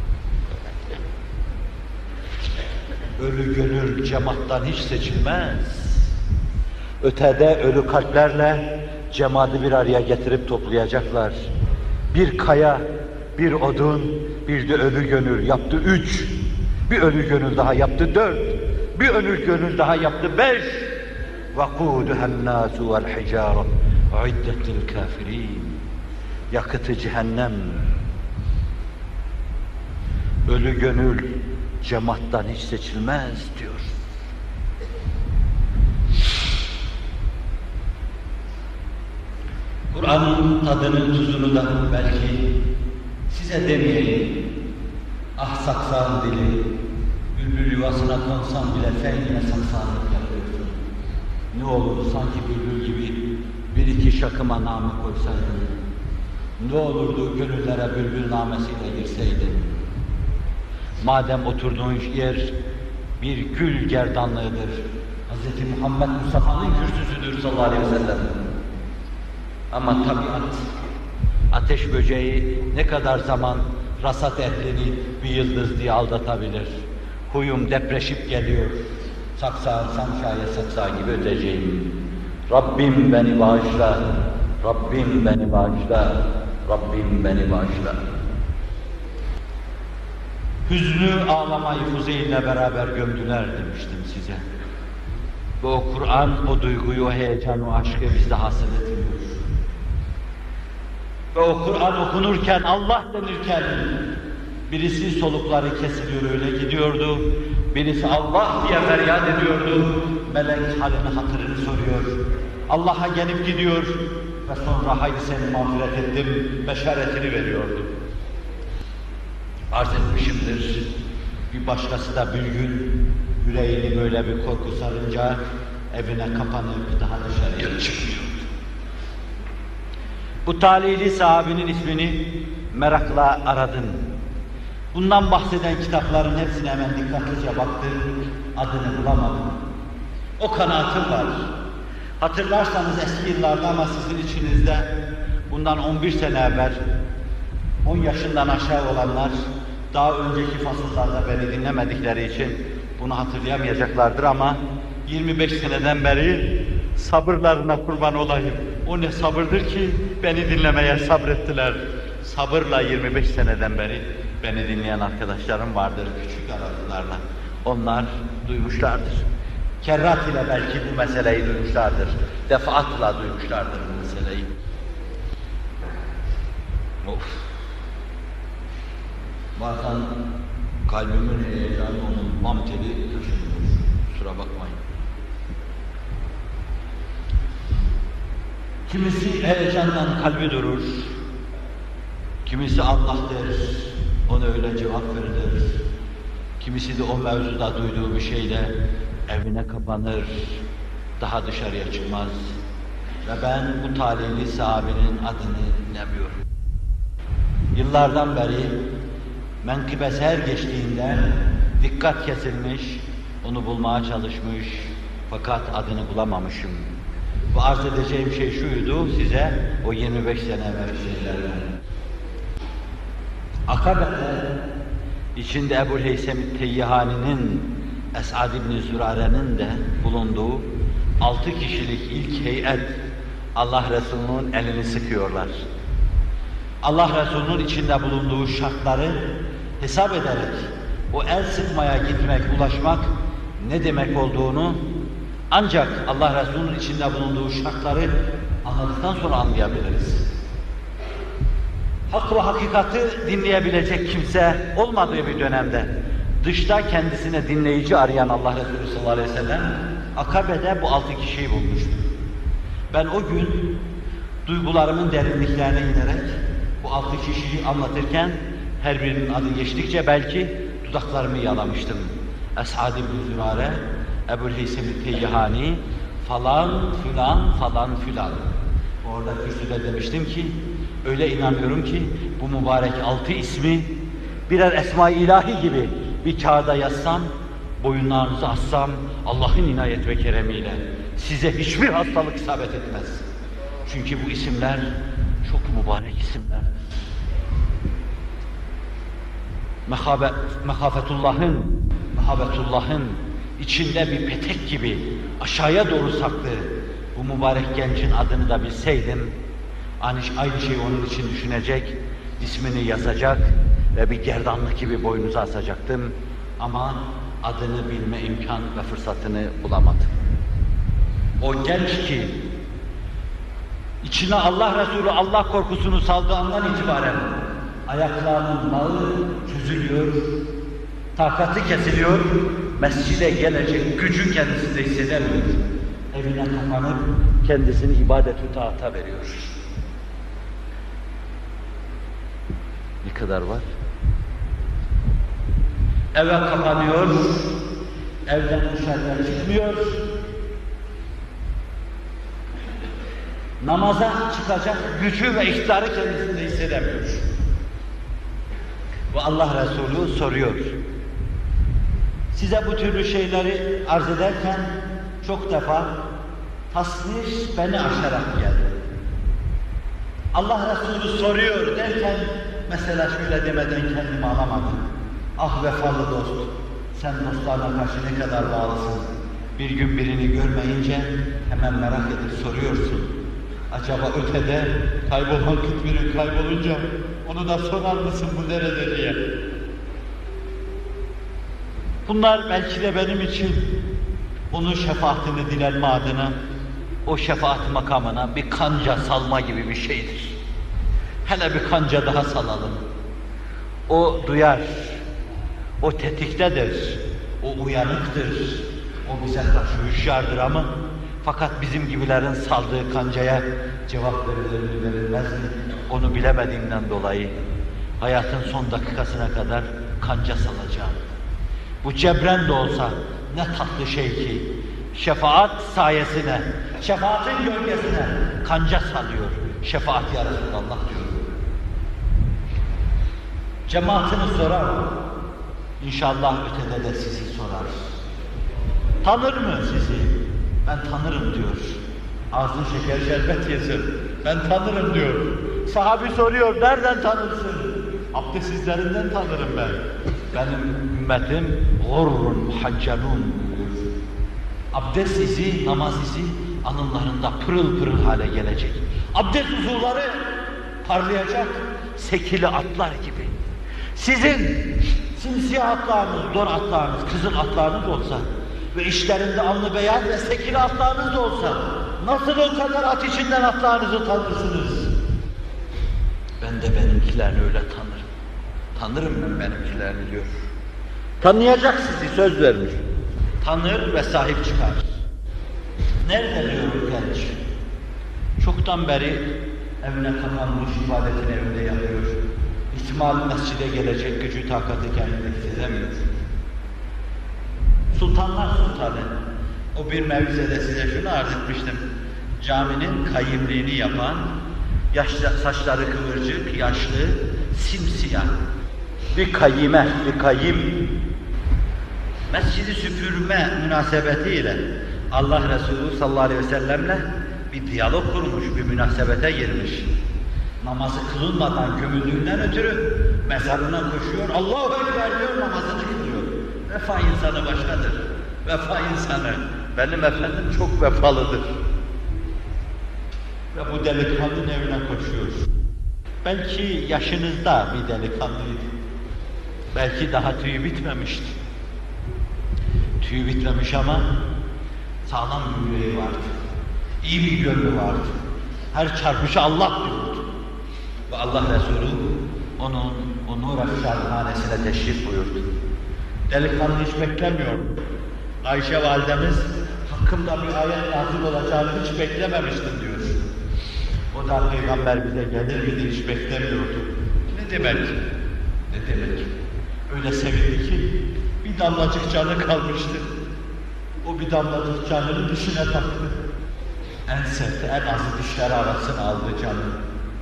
Ölü gönül cemaattan hiç seçilmez. Ötede ölü kalplerle cemaati bir araya getirip toplayacaklar. Bir kaya, bir odun, bir de ölü gönül yaptı üç. Bir ölü gönül daha yaptı dört. Bir ölü gönül daha yaptı beş. وَقُودُهَا النَّاسُ وَالْحِجَارَةُ اُعِدَّتْ لِلْكَافِرِينَ. Yakıtı cehennem. Ölü gönül cemaattan hiç seçilmez diyor. Kur'an'ın tadını, tuzunu da belki size demeyeyim. Ah saksağın dili, bülbül yuvasına konsan bile sen yine saksağınlık yapıyorsun. Ne olur sanki bülbül gibi bir iki şakıma namı koysaydın. Ne olurdu gönüllere bülbül namesiyle girseydin. Madem oturduğun yer bir gül gerdanlığıdır. Hz. Muhammed Mustafa'nın kürsüsüdür sallallahu aleyhi ve sellem. Ama tabiat, ateş böceği ne kadar zaman rasat ehlini bir yıldız diye aldatabilir. Huyum depreşip geliyor. Saksağınsam şayet saksağı gibi öteceğim. Rabbim beni bağışla, Rabbim beni bağışla, Rabbim beni bağışla. Hüznü ağlamayı Fuzeyl'le beraber gömdüler demiştim size. Ve o Kur'an o duyguyu, o heyecanı, o aşkı bizde hasıl etmiyor. Ve o Kur'an okunurken, Allah denirken birisi solukları kesiliyor öyle gidiyordu. Birisi Allah diye feryat ediyordu. Melek halini hatırını soruyor. Allah'a gelip gidiyor ve sonra haydi seni mağfiret ettim beşaretini veriyordu. Arz etmişimdir. Bir başkası da bir gün yüreğini böyle bir korku sarınca evine kapanıp daha dışarıya çıkmıyordu. Bu talihli sahabinin ismini merakla aradım. Bundan bahseden kitapların hepsine hemen dikkatlice baktım, adını bulamadım. O kanaatim var. Hatırlarsanız eski yıllarda ama sizin içinizde bundan on bir sene evvel on yaşından aşağı olanlar daha önceki fasıllarda beni dinlemedikleri için bunu hatırlayamayacaklardır ama yirmi beş seneden beri sabırlarına kurban olayım. O ne sabırdır ki beni dinlemeye sabrettiler. Sabırla yirmi beş seneden beri beni dinleyen arkadaşlarım vardır küçük aralıklarla. Onlar duymuşlardır. Kerrat ile belki bu meseleyi duymuşlardır. Defaatla duymuşlardır bu meseleyi. Of! Bazen kalbimin heyecanı onun bam teli taşınıyor. Kusura bakmayın. Kimisi heyecandan kalbi durur. Kimisi Allah der, ona öyle cevap verilir. Kimisi de o mevzuda duyduğu bir şeyle evine kapanır, daha dışarıya çıkmaz. Ve ben bu talihli sahabenin adını dinlemiyorum. Yıllardan beri menkıbesi her geçtiğinde dikkat kesilmiş, onu bulmaya çalışmış fakat adını bulamamışım. Bu arz edeceğim şey şuydu size o yirmi beş sene evvel şeylerden. Akabe'de içinde Ebu Heysem Teyyihani'nin, Es'ad İbni Zürare'nin de bulunduğu altı kişilik ilk heyet Allah Resulü'nün elini sıkıyorlar. Allah Resulü'nün içinde bulunduğu şartları hesap ederek o el sıkmaya gitmek, ulaşmak ne demek olduğunu ancak Allah Resulü'nün içinde bulunduğu şartları anladıktan sonra anlayabiliriz. Hak ve hakikati dinleyebilecek kimse olmadığı bir dönemde dışta kendisine dinleyici arayan Allah Resulü sallallahu aleyhi ve sellem Akabe'de bu altı kişiyi bulmuştur. Ben o gün duygularımın derinliklerine inerek bu altı kişiyi anlatırken her birinin adı geçtikçe belki dudaklarımı yalamıştım. Es'ad ibn Zürare, Ebu Heysem Teyyihani, falan filan falan filan. Orada kürsüde demiştim ki, öyle inanıyorum ki bu mübarek altı ismi birer esma-i ilahi gibi bir kağıda yazsam, boyunlarınızı assam Allah'ın inayet ve keremiyle size hiçbir hastalık isabet etmez. Çünkü bu isimler çok mübarek isimler. Mehabe, mehafetullah'ın, mehabetullah'ın içinde bir petek gibi aşağıya doğru saklı bu mübarek gencin adını da bilseydim, aynı şeyi onun için düşünecek, ismini yazacak ve bir gerdanlık gibi boynunuza asacaktım. Ama adını bilme imkan ve fırsatını bulamadım. O genç ki, içine Allah Resulü Allah korkusunu saldığı andan itibaren ayaklarının bağı çözülüyor, takatı kesiliyor, mescide gelecek gücü kendisinde hissedemiyor. Evine kapanıp kendisini ibadet-ü taata veriyor. Ne kadar var? Eve kapanıyor, evden dışarıya çıkmıyor, namaza çıkacak gücü ve iktidarı kendisinde hissedemiyor. Ve Allah Resulü soruyor. Size bu türlü şeyleri arz ederken çok defa tasnif beni aşarak geldi. Allah Resulü soruyor derken mesela şöyle demeden kendimi alamadım. Ah vefalı dost, sen dostlarına karşı ne kadar bağlısın. Bir gün birini görmeyince hemen merak edip soruyorsun. Acaba ötede kaybolan kıtmirin kaybolunca onu da sorar mısın bu nerede diye. Bunlar belki de benim için onun şefaatini dilenme adına, o şefaat makamına bir kanca salma gibi bir şeydir. Hele bir kanca daha salalım. O duyar, o tetiktedir, o uyanıktır, o bize karşı hüşyardır ama fakat bizim gibilerin saldığı kancaya cevap verilir mi verilmez mi onu bilemediğimden dolayı hayatın son dakikasına kadar kanca salacağım. Bu cebren de olsa ne tatlı şey ki şefaat sayesine, şefaatin gölgesine kanca salıyor. Şefaat ya Resulallah diyor. Cemaatini sorar. İnşallah ötede de sizi sorar. Tanır mı sizi? Ben tanırım diyor. Ağzın şeker şerbet yesin. Ben tanırım diyor. Sahabi soruyor, nereden tanırsın? Abdestsizlerinden tanırım ben. Benim ümmetim gurrun muhaccalun diyor. Abdest izi, namaz izi alınlarında pırıl pırıl hale gelecek. Abdest uzuvları parlayacak sekili atlar gibi. Sizin simsiyah atlarınız, dor atlarınız, kızıl atlarınız olsa ve işlerinde alnı beyaz ve sekili atlarınız da olsa nasıl o kadar at içinden atlarınızı tanırsınız? Ben de benimkilerini öyle tanırım. Tanırım ben benimkilerini diyor. Tanıyacak sizi, söz vermiş. Tanır ve sahip çıkar. Nerede diyor genç? Çoktan beri evine kapanmış, ibadetini evinde yapıyor. İhtimal mescide gelecek gücü, takatı kendine hissedemiyor. Sultanlar Sultanı, o bir mevzede size şunu arz etmiştim. Caminin kayyimliğini yapan, yaşlı, saçları kıvırcık, yaşlı, simsiyah bir kayyime, bir kayyim. Mescidi süpürme münasebetiyle Allah Resulü sallallahu aleyhi ve sellemle bir diyalog kurmuş, bir münasebete girmiş. Namazı kılınmadan gömüldüğünden ötürü mezarına koşuyor, Allahu Ekber diyor, namazını kılıyor. Vefa insanı başkadır. Vefa insanı, benim efendim çok vefalıdır. Ve bu delikanlının evine koşuyor. Belki yaşınızda bir delikanlıydı. Belki daha tüyü bitmemişti. Tüyü bitmemiş ama sağlam bir yüreği vardı. İyi bir gönlü vardı. Her çarpışı Allah diyordu. Ve Allah Resulü onun o nur hanesine teşrif buyurdu. Delikanlı hiç beklemiyor. Ayşe validemiz hakkımda bir ayet nazil olacağını hiç beklememiştim diyor. O da Peygamber bize gelir miydi hiç beklemiyordu. Ne demek? Ne demek? Öyle sevindi ki bir damlacık canı kalmıştı. O bir damlacık canını dişine taktı. En serti, en azı dişleri arasına aldı canını.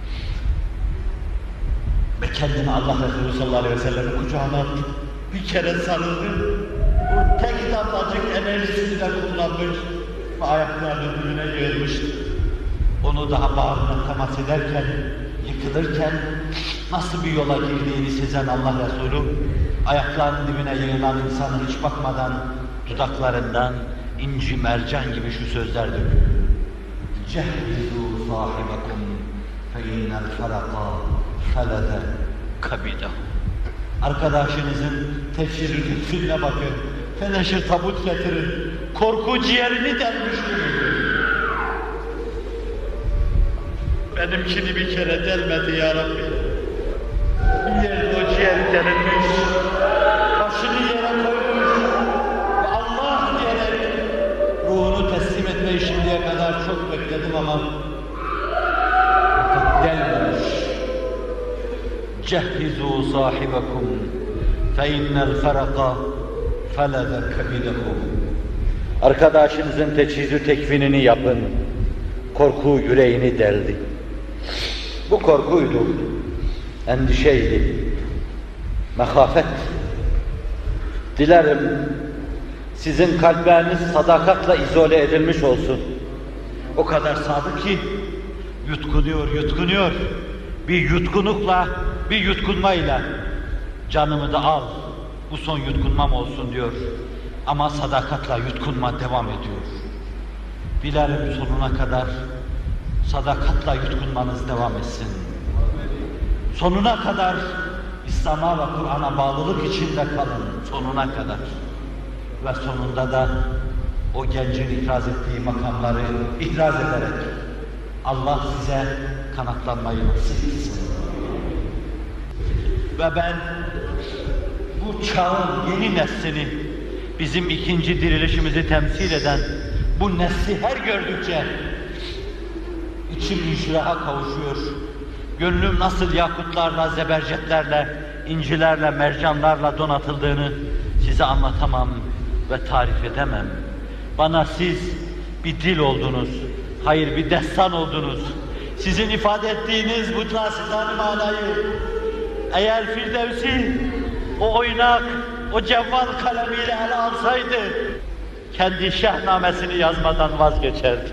Ve kendini Allah Resulü sallallahu aleyhi ve sellem'in kucağına attı. Bir kere sarıldı. O tek damlacık enerjisini de kullanmış ve ayaklarının önüne yığılmıştı. Onu daha bağrına temas ederken, yıkılırken nasıl bir yola girdiğini sezen Allah Resulü, ayaklarının dibine yığılan insana hiç bakmadan dudaklarından inci mercan gibi şu sözler döküyor. Cehhizu sahibakum fe innel faraka felede kabidahu. Arkadaşınızın teşhir lütfüne bakın, teneşir tabut getirin, korku ciğerini delmiş gibi. Benimkini bir kere delmedi ya Rabbi. Bir yerde o ciğer delinmiş, başını yere koymuş ve Allah diyerek ruhunu teslim etmeyi şimdiye kadar çok bekledim ama fakat delmemiş. Cehhizu sahibakum fe innel faraka felede kebidekum. Arkadaşınızın teçhizü tekfinini yapın. Korku yüreğini deldi. Bu korkuydu, endişeydi, mehafet. Dilerim sizin kalpleriniz sadakatla izole edilmiş olsun. O kadar sadık ki yutkunuyor, yutkunuyor. Bir yutkunukla, bir yutkunmayla canımı da al, bu son yutkunmam olsun diyor. Ama sadakatla yutkunma devam ediyor. Dilerim sonuna kadar sadakatla yutkunmanız devam etsin. Sonuna kadar İslam'a ve Kur'an'a bağlılık içinde kalın, sonuna kadar. Ve sonunda da o gencin ikraz ettiği makamları ikraz ederek Allah size kanatlanmayı nasip etsin. Ve ben bu çağın yeni neslini, bizim ikinci dirilişimizi temsil eden bu nesli her gördükçe içim inşiraha kavuşuyor. Gönlüm nasıl yakutlarla, zebercetlerle, incilerle, mercanlarla donatıldığını size anlatamam ve tarif edemem. Bana siz bir dil oldunuz, hayır bir destan oldunuz. Sizin ifade ettiğiniz bu nasıdan manayı, eğer Firdevsi o oynak, o cevval kalemiyle ele alsaydı, kendi şahnamesini yazmadan vazgeçerdi.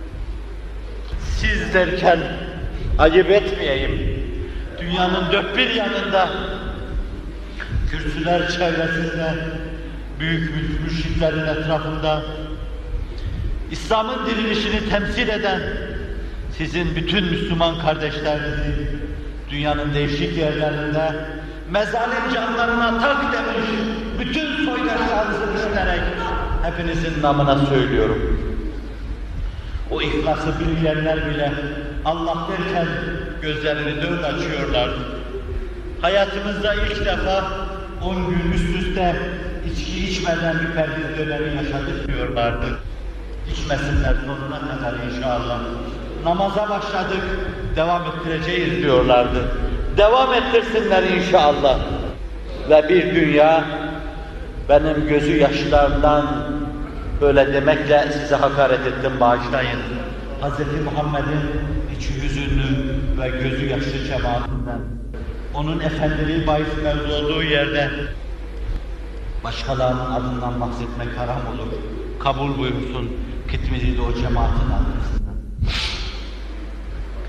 Siz derken ayıp etmeyeyim, dünyanın dört bir yanında, kürsüler çevresinde, büyük müşriklerin etrafında, İslam'ın dirilişini temsil eden sizin bütün Müslüman kardeşlerinizi dünyanın değişik yerlerinde mezalim canlarına tak demiş bütün soydaşlarınızı düşünerek hepinizin namına söylüyorum. O ihlası bilmeyenler bile Allah derken gözlerini dört açıyorlardı. Hayatımızda ilk defa on gün üst üste içki içmeden bir perhiz dönemi yaşadık diyorlardı. İçmesinler sonuna kadar inşallah. Namaza başladık, devam ettireceğiz diyorlardı. Devam ettirsinler inşallah. Ve bir dünya benim gözü yaşlarından böyle demekle size hakaret ettim, bağışlayın. Hazreti Muhammed'in içi hüzünlü ve gözü yaşlı cemaatinden, onun efendiliği bahis mevzu olduğu yerde başkalarının adından bahsetmek haram olur. Kabul buyursun, Tirmizi'de o cemaatin arkasından.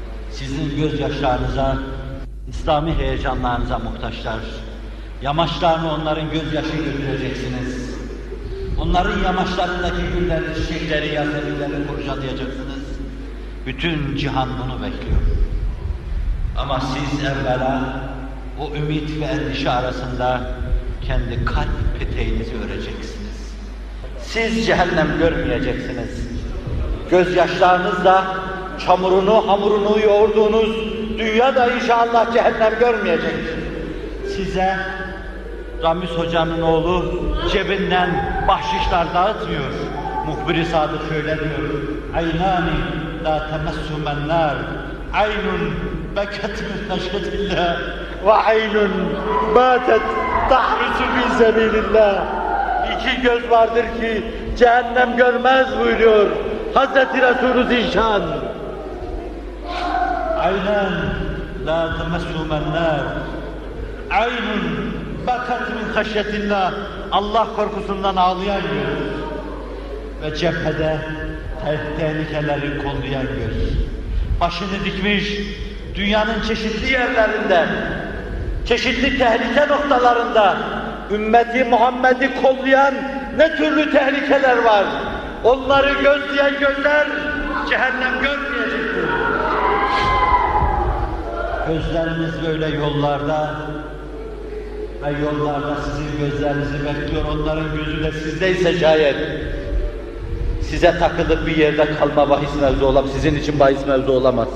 sizin gözyaşlarınıza, İslami heyecanlarınıza muhtaçlar. Yamaçlarını onların gözyaşı götüreceksiniz. Onların yamaçlarındaki gülleri, çiçekleri, yaseminleri kurcalayacaksınız. Bütün cihan bunu bekliyor. Ama siz evvela o ümit ve endişe arasında kendi kalp peteğinizi öreceksiniz. Siz cehennem görmeyeceksiniz. Gözyaşlarınızla çamurunu, hamurunu yoğurduğunuz dünya da inşallah cehennem görmeyecek. Size Ramiz Hoca'nın oğlu cebinden bahşişler dağıtmıyor. Muhbir-i Sadık şöyle diyor: "Aynani la temessu mennar, aynun bekat min haşyetillah ve aynun batet tahrisu fi sebilillah." İki göz vardır ki cehennem görmez buyuruyor Hazreti Resulü Zişan. Aynen la temessu mennar, aynun bekat min haşyetillah, Allah korkusundan ağlayan göz ve cephede te tehlikeleri kollayan göz. Başını dikmiş, dünyanın çeşitli yerlerinde, çeşitli tehlike noktalarında ümmeti Muhammed'i kollayan ne türlü tehlikeler var. Onları gözleyen gözler cehennem görmeyecektir. Gözleriniz böyle yollarda ve yollarda sizin gözlerinizi bekliyor. Onların gözü de sizdeyse şayet size takılıp bir yerde kalma bahis mevzu olamaz. Sizin için bahis mevzu olamaz.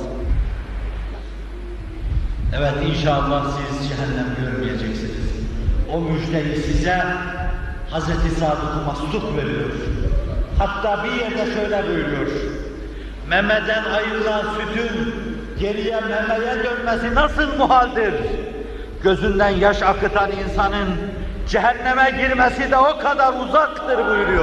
Evet, inşallah siz cehennem görmeyeceksiniz. O müjdeyi size Hazreti Sadık-ı Masluk veriyor. Hatta bir yerde şöyle buyuruyor: memeden ayrılan sütün geriye memeye dönmesi nasıl muhaldir? Gözünden yaş akıtan insanın cehenneme girmesi de o kadar uzaktır buyuruyor.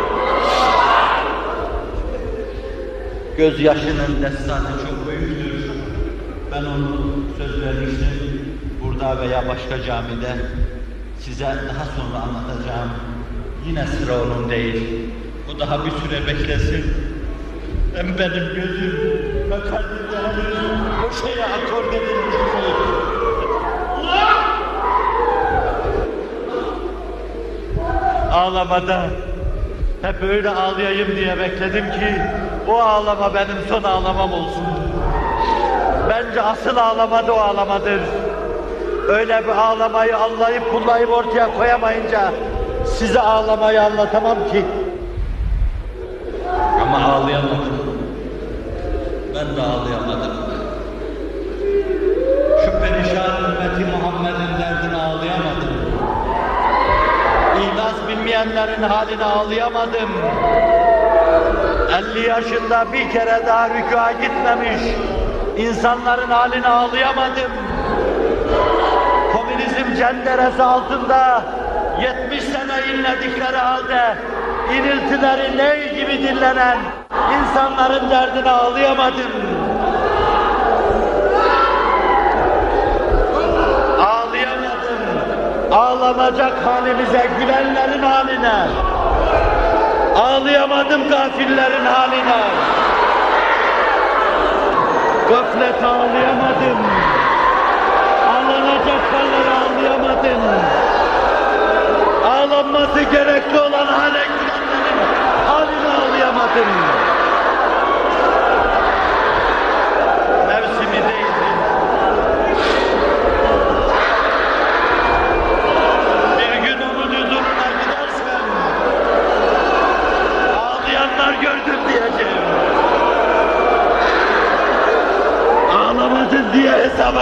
Gözyaşının destanı çok büyüktür. Ben onu söz vermiştim, burada veya başka camide size daha sonra anlatacağım. Yine sıra onun değil. O daha bir süre beklesin. Hem benim gözüm ve kalbimde henüz o şeye akord edilmiş şey. Ağlamada hep öyle ağlayayım diye bekledim ki o ağlama benim son ağlamam olsun. Bence asıl ağlama da o ağlamadır. Öyle bir ağlamayı anlayıp kullayıp ortaya koyamayınca size ağlamayı anlatamam ki. Ama ağlayamadım. Ben de ağlayamadım. Şu perişan ümmeti Muhammed'in derdine ağlayamadım. İhlas bilmeyenlerin haline ağlayamadım. elli yaşında bir kere daha rükûa gitmemiş insanların haline ağlayamadım. Komünizm cenderesi altında yetmiş sene inledikleri halde iniltileri ney gibi dinlenen insanların derdine ağlayamadım. Ağlayamadım. Ağlanacak halimize, gülenlerin haline. Ağlayamadım gafillerin haline. Gaflet ağlayamadım. Ağlanacak halleri ağlayamadım. Ağlanması gerekli olan hale gülenlerin haline ağlayamadım. Mevsimi değildi. Bir gün umut huzuruna gidersem ağlayanlar gördüm diyeceğim. Ağlamadın diye hesaba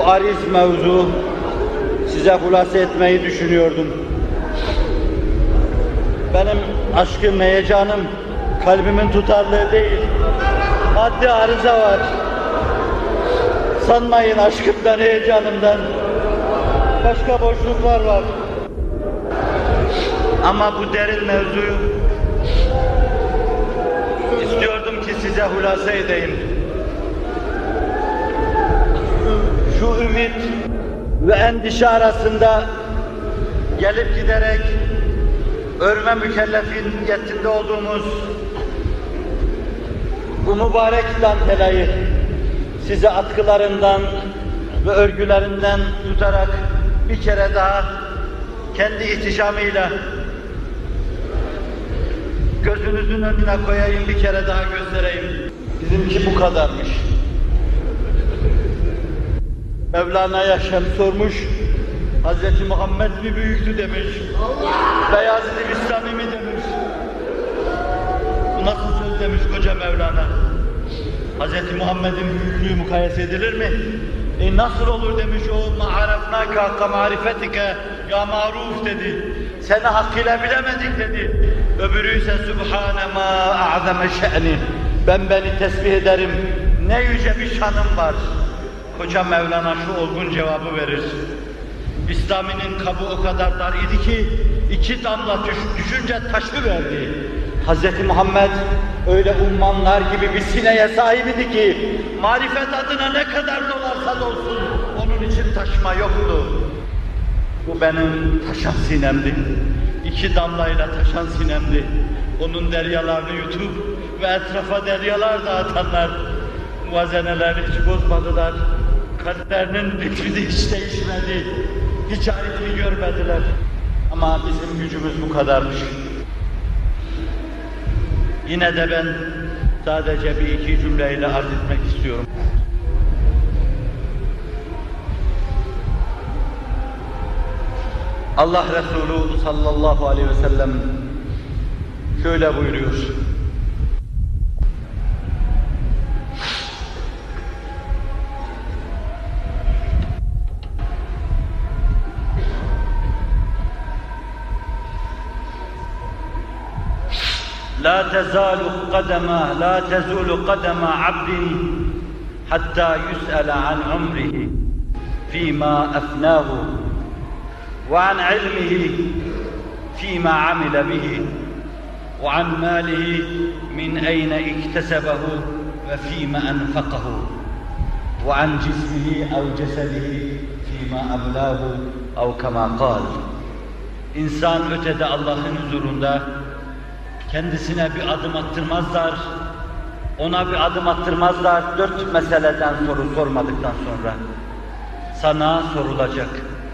bu ariz mevzu size hulasa etmeyi düşünüyordum. Benim aşkım, heyecanım, kalbimin tutarlığı değil, maddi arıza var. Sanmayın aşkımdan, heyecanımdan, başka boşluklar var. Ama bu derin mevzuyu istiyordum ki size hulasa edeyim. Şu ümit ve endişe arasında gelip giderek örme mükellefiyetinde olduğumuz bu mübarek dantelayı size atkılarından ve örgülerinden tutarak bir kere daha kendi ihtişamıyla gözünüzün önüne koyayım, bir kere daha göstereyim. Bizimki bu kadarmış. Mevlana'ya Şems sormuş, Hazreti Muhammed mi büyüktü demiş, Beyazıt-ı Bistami mi demiş. Bu nasıl söz demiş koca Mevlana? Hazreti Muhammed'in büyüklüğü mukayese edilir mi? E nasıl olur demiş o, ma'arafnâke hakka marifetike ya maruf dedi. Seni hakkıyla bilemedik dedi. Öbürü ise Sübhane ma a'zeme şe'ni. Ben beni tesbih ederim, ne yüce bir şanım var. Koca Mevlana şu olgun cevabı verir. Bistami'nin kabı o kadar dar idi ki iki damla düş, düşünce taşıverdi. Hazreti Muhammed öyle ummanlar gibi bir sineye sahip idi ki marifet adına ne kadar dolarsa dolsun onun için taşıma yoktu. Bu benim taşan sinemdi. İki damlayla taşan sinemdi. Onun deryalarını yutup ve etrafa deryalar dağıtanlar muvazenelerini hiç bozmadılar. Kalplerinin ritmi de hiç değişmedi. Hiç aritmi görmediler. Ama bizim gücümüz bu kadarmış. Yine de ben sadece bir iki cümleyle arz etmek istiyorum. Allah Resulü sallallahu aleyhi ve sellem şöyle buyuruyor. لا تزال قدم لا تزول قدم عبد حتى يسأل عن عمره فيما أفناه وعن علمه فيما عمل به وعن ماله من أين اكتسبه وفيما أنفقه وعن جسمه أو جسده فيما أبلاه أو كما قال. İnsan ötede Allah'ın huzurunda kendisine bir adım attırmazlar, ona bir adım attırmazlar dört meseleden soru sormadıktan sonra. Sana sorulacak.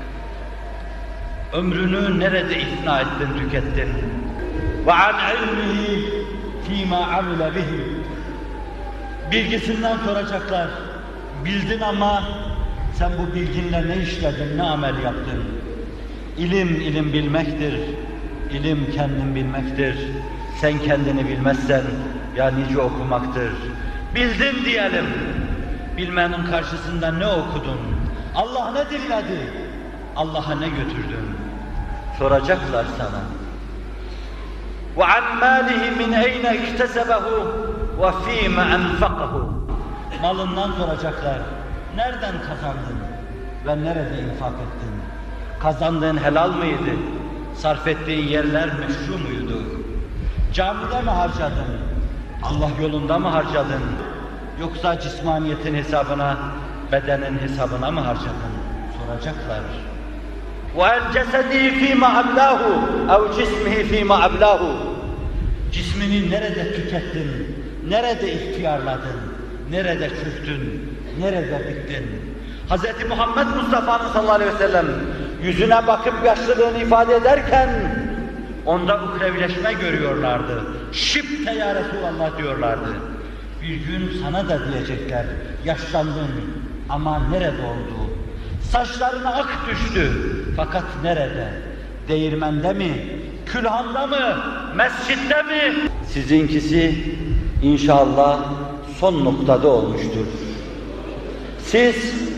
Ömrünü nerede ifna ettin, tükettin? وَعَنْ عِلْمِهِ ف۪ي مَا عَمِلَ بِهِ. Bilgisinden soracaklar. Bildin ama sen bu bilginle ne işledin, ne amel yaptın? İlim, ilim bilmektir. İlim kendin bilmektir. Sen kendini bilmezsen ya nice okumaktır. Bildin diyelim. Bilmenin karşısında ne okudun? Allah ne dinledi? Allah'a ne götürdün? Soracaklar sana. وَعَنْ مَالِهِ مِنْ اَيْنَ اِكْتَسَبَهُ وَف۪يمَ اَنْفَقَهُ. Malından soracaklar. Nereden kazandın ve nerede infak ettin? Kazandığın helal mıydı? Sarf ettiğin yerler meşru muydu? Camide mi harcadın? Allah yolunda mı harcadın? Yoksa cismaniyetin hesabına, bedenin hesabına mı harcadın? Soracaklar. وَاَنْ جَسَدِهِ ف۪ي مَا أَبْلَاهُ اَوْ جِسْمِهِ ف۪ي مَا أَبْلَاهُ. Cismini nerede tükettin? Nerede ihtiyarladın? Nerede çürüttün? Nerede bittin? Hz. Muhammed Mustafa'nın sallallahu aleyhi ve sellem yüzüne bakıp yaşlılığını ifade ederken onda ukrevileşme görüyorlardı. Şibte ya Resulallah diyorlardı. Bir gün sana da diyecekler, yaşlandın ama nerede oldu? Saçlarına ak düştü, fakat nerede? Değirmende mi? Külhanda mı? Mescitte mi? Sizinkisi inşallah son noktada olmuştur. Siz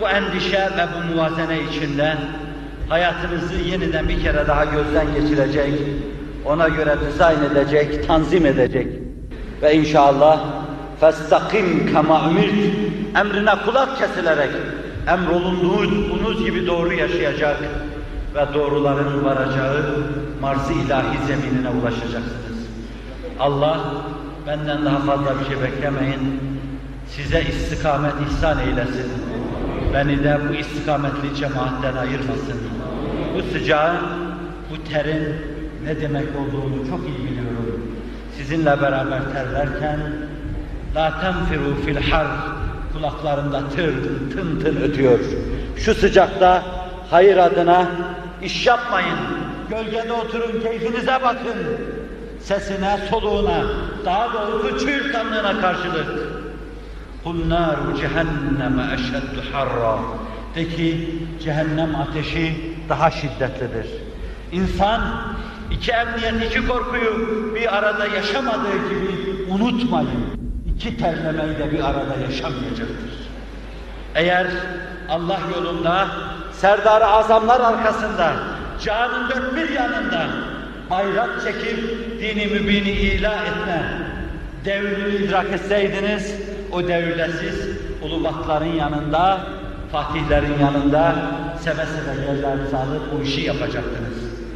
bu endişe ve bu muvazene içinde hayatınızı yeniden bir kere daha gözden geçirecek, ona göre dizayn edecek, tanzim edecek ve inşallah فَاسْتَقِمْ كَمَا اُمِرْتِ emrine kulak kesilerek emrolunduğunuz gibi doğru yaşayacak ve doğruların varacağı Mars-ı ilahi zeminine ulaşacaksınız. Allah benden daha fazla bir şey beklemeyin, size istikamet ihsan eylesin. Beni de bu istikametli cemaatten ayırmasın. Bu sıcağın, bu terin ne demek olduğunu çok iyi biliyorum. Sizinle beraber terlerken la tenfiru fil har kulaklarımda tır tın tın ötüyor. Şu sıcakta hayır adına iş yapmayın. Gölgede oturun, keyfinize bakın. Sesine, soluğuna, daha doğrusu çığırtkanlığına karşılık. قُلْ نَارُ cehenneme eşeddu harra. De ki cehennem ateşi daha şiddetlidir. İnsan iki emniyet, iki korkuyu bir arada yaşamadığı gibi unutmayın. İki terlemeyi de bir arada yaşamayacaktır. Eğer Allah yolunda, Serdar-ı Azamlar arkasında, canın dört bir yanında bayrak çekip dini mübini ilah etme devrini idrak etseydiniz, o devirde siz ulubatların yanında, fatihlerin yanında seve seve yerlerinizi alıp bu işi yapacaktınız.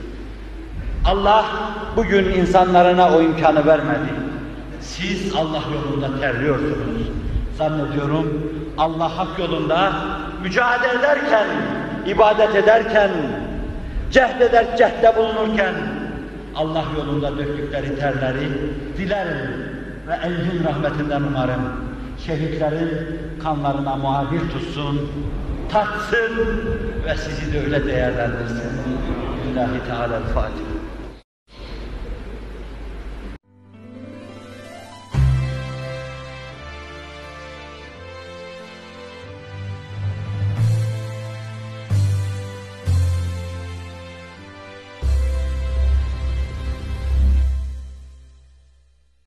Allah bugün insanlarına o imkanı vermedi. Siz Allah yolunda terliyorsunuz. Zannediyorum Allah hak yolunda mücadele ederken, ibadet ederken, cehd eder, cehde bulunurken Allah yolunda döktükleri terleri dilerim ve Elhin rahmetinden umarım şehitlerin kanlarına muhabir tutsun, tatsın ve sizi de öyle değerlendirsin. Lillahi Teala'l-Fatiha.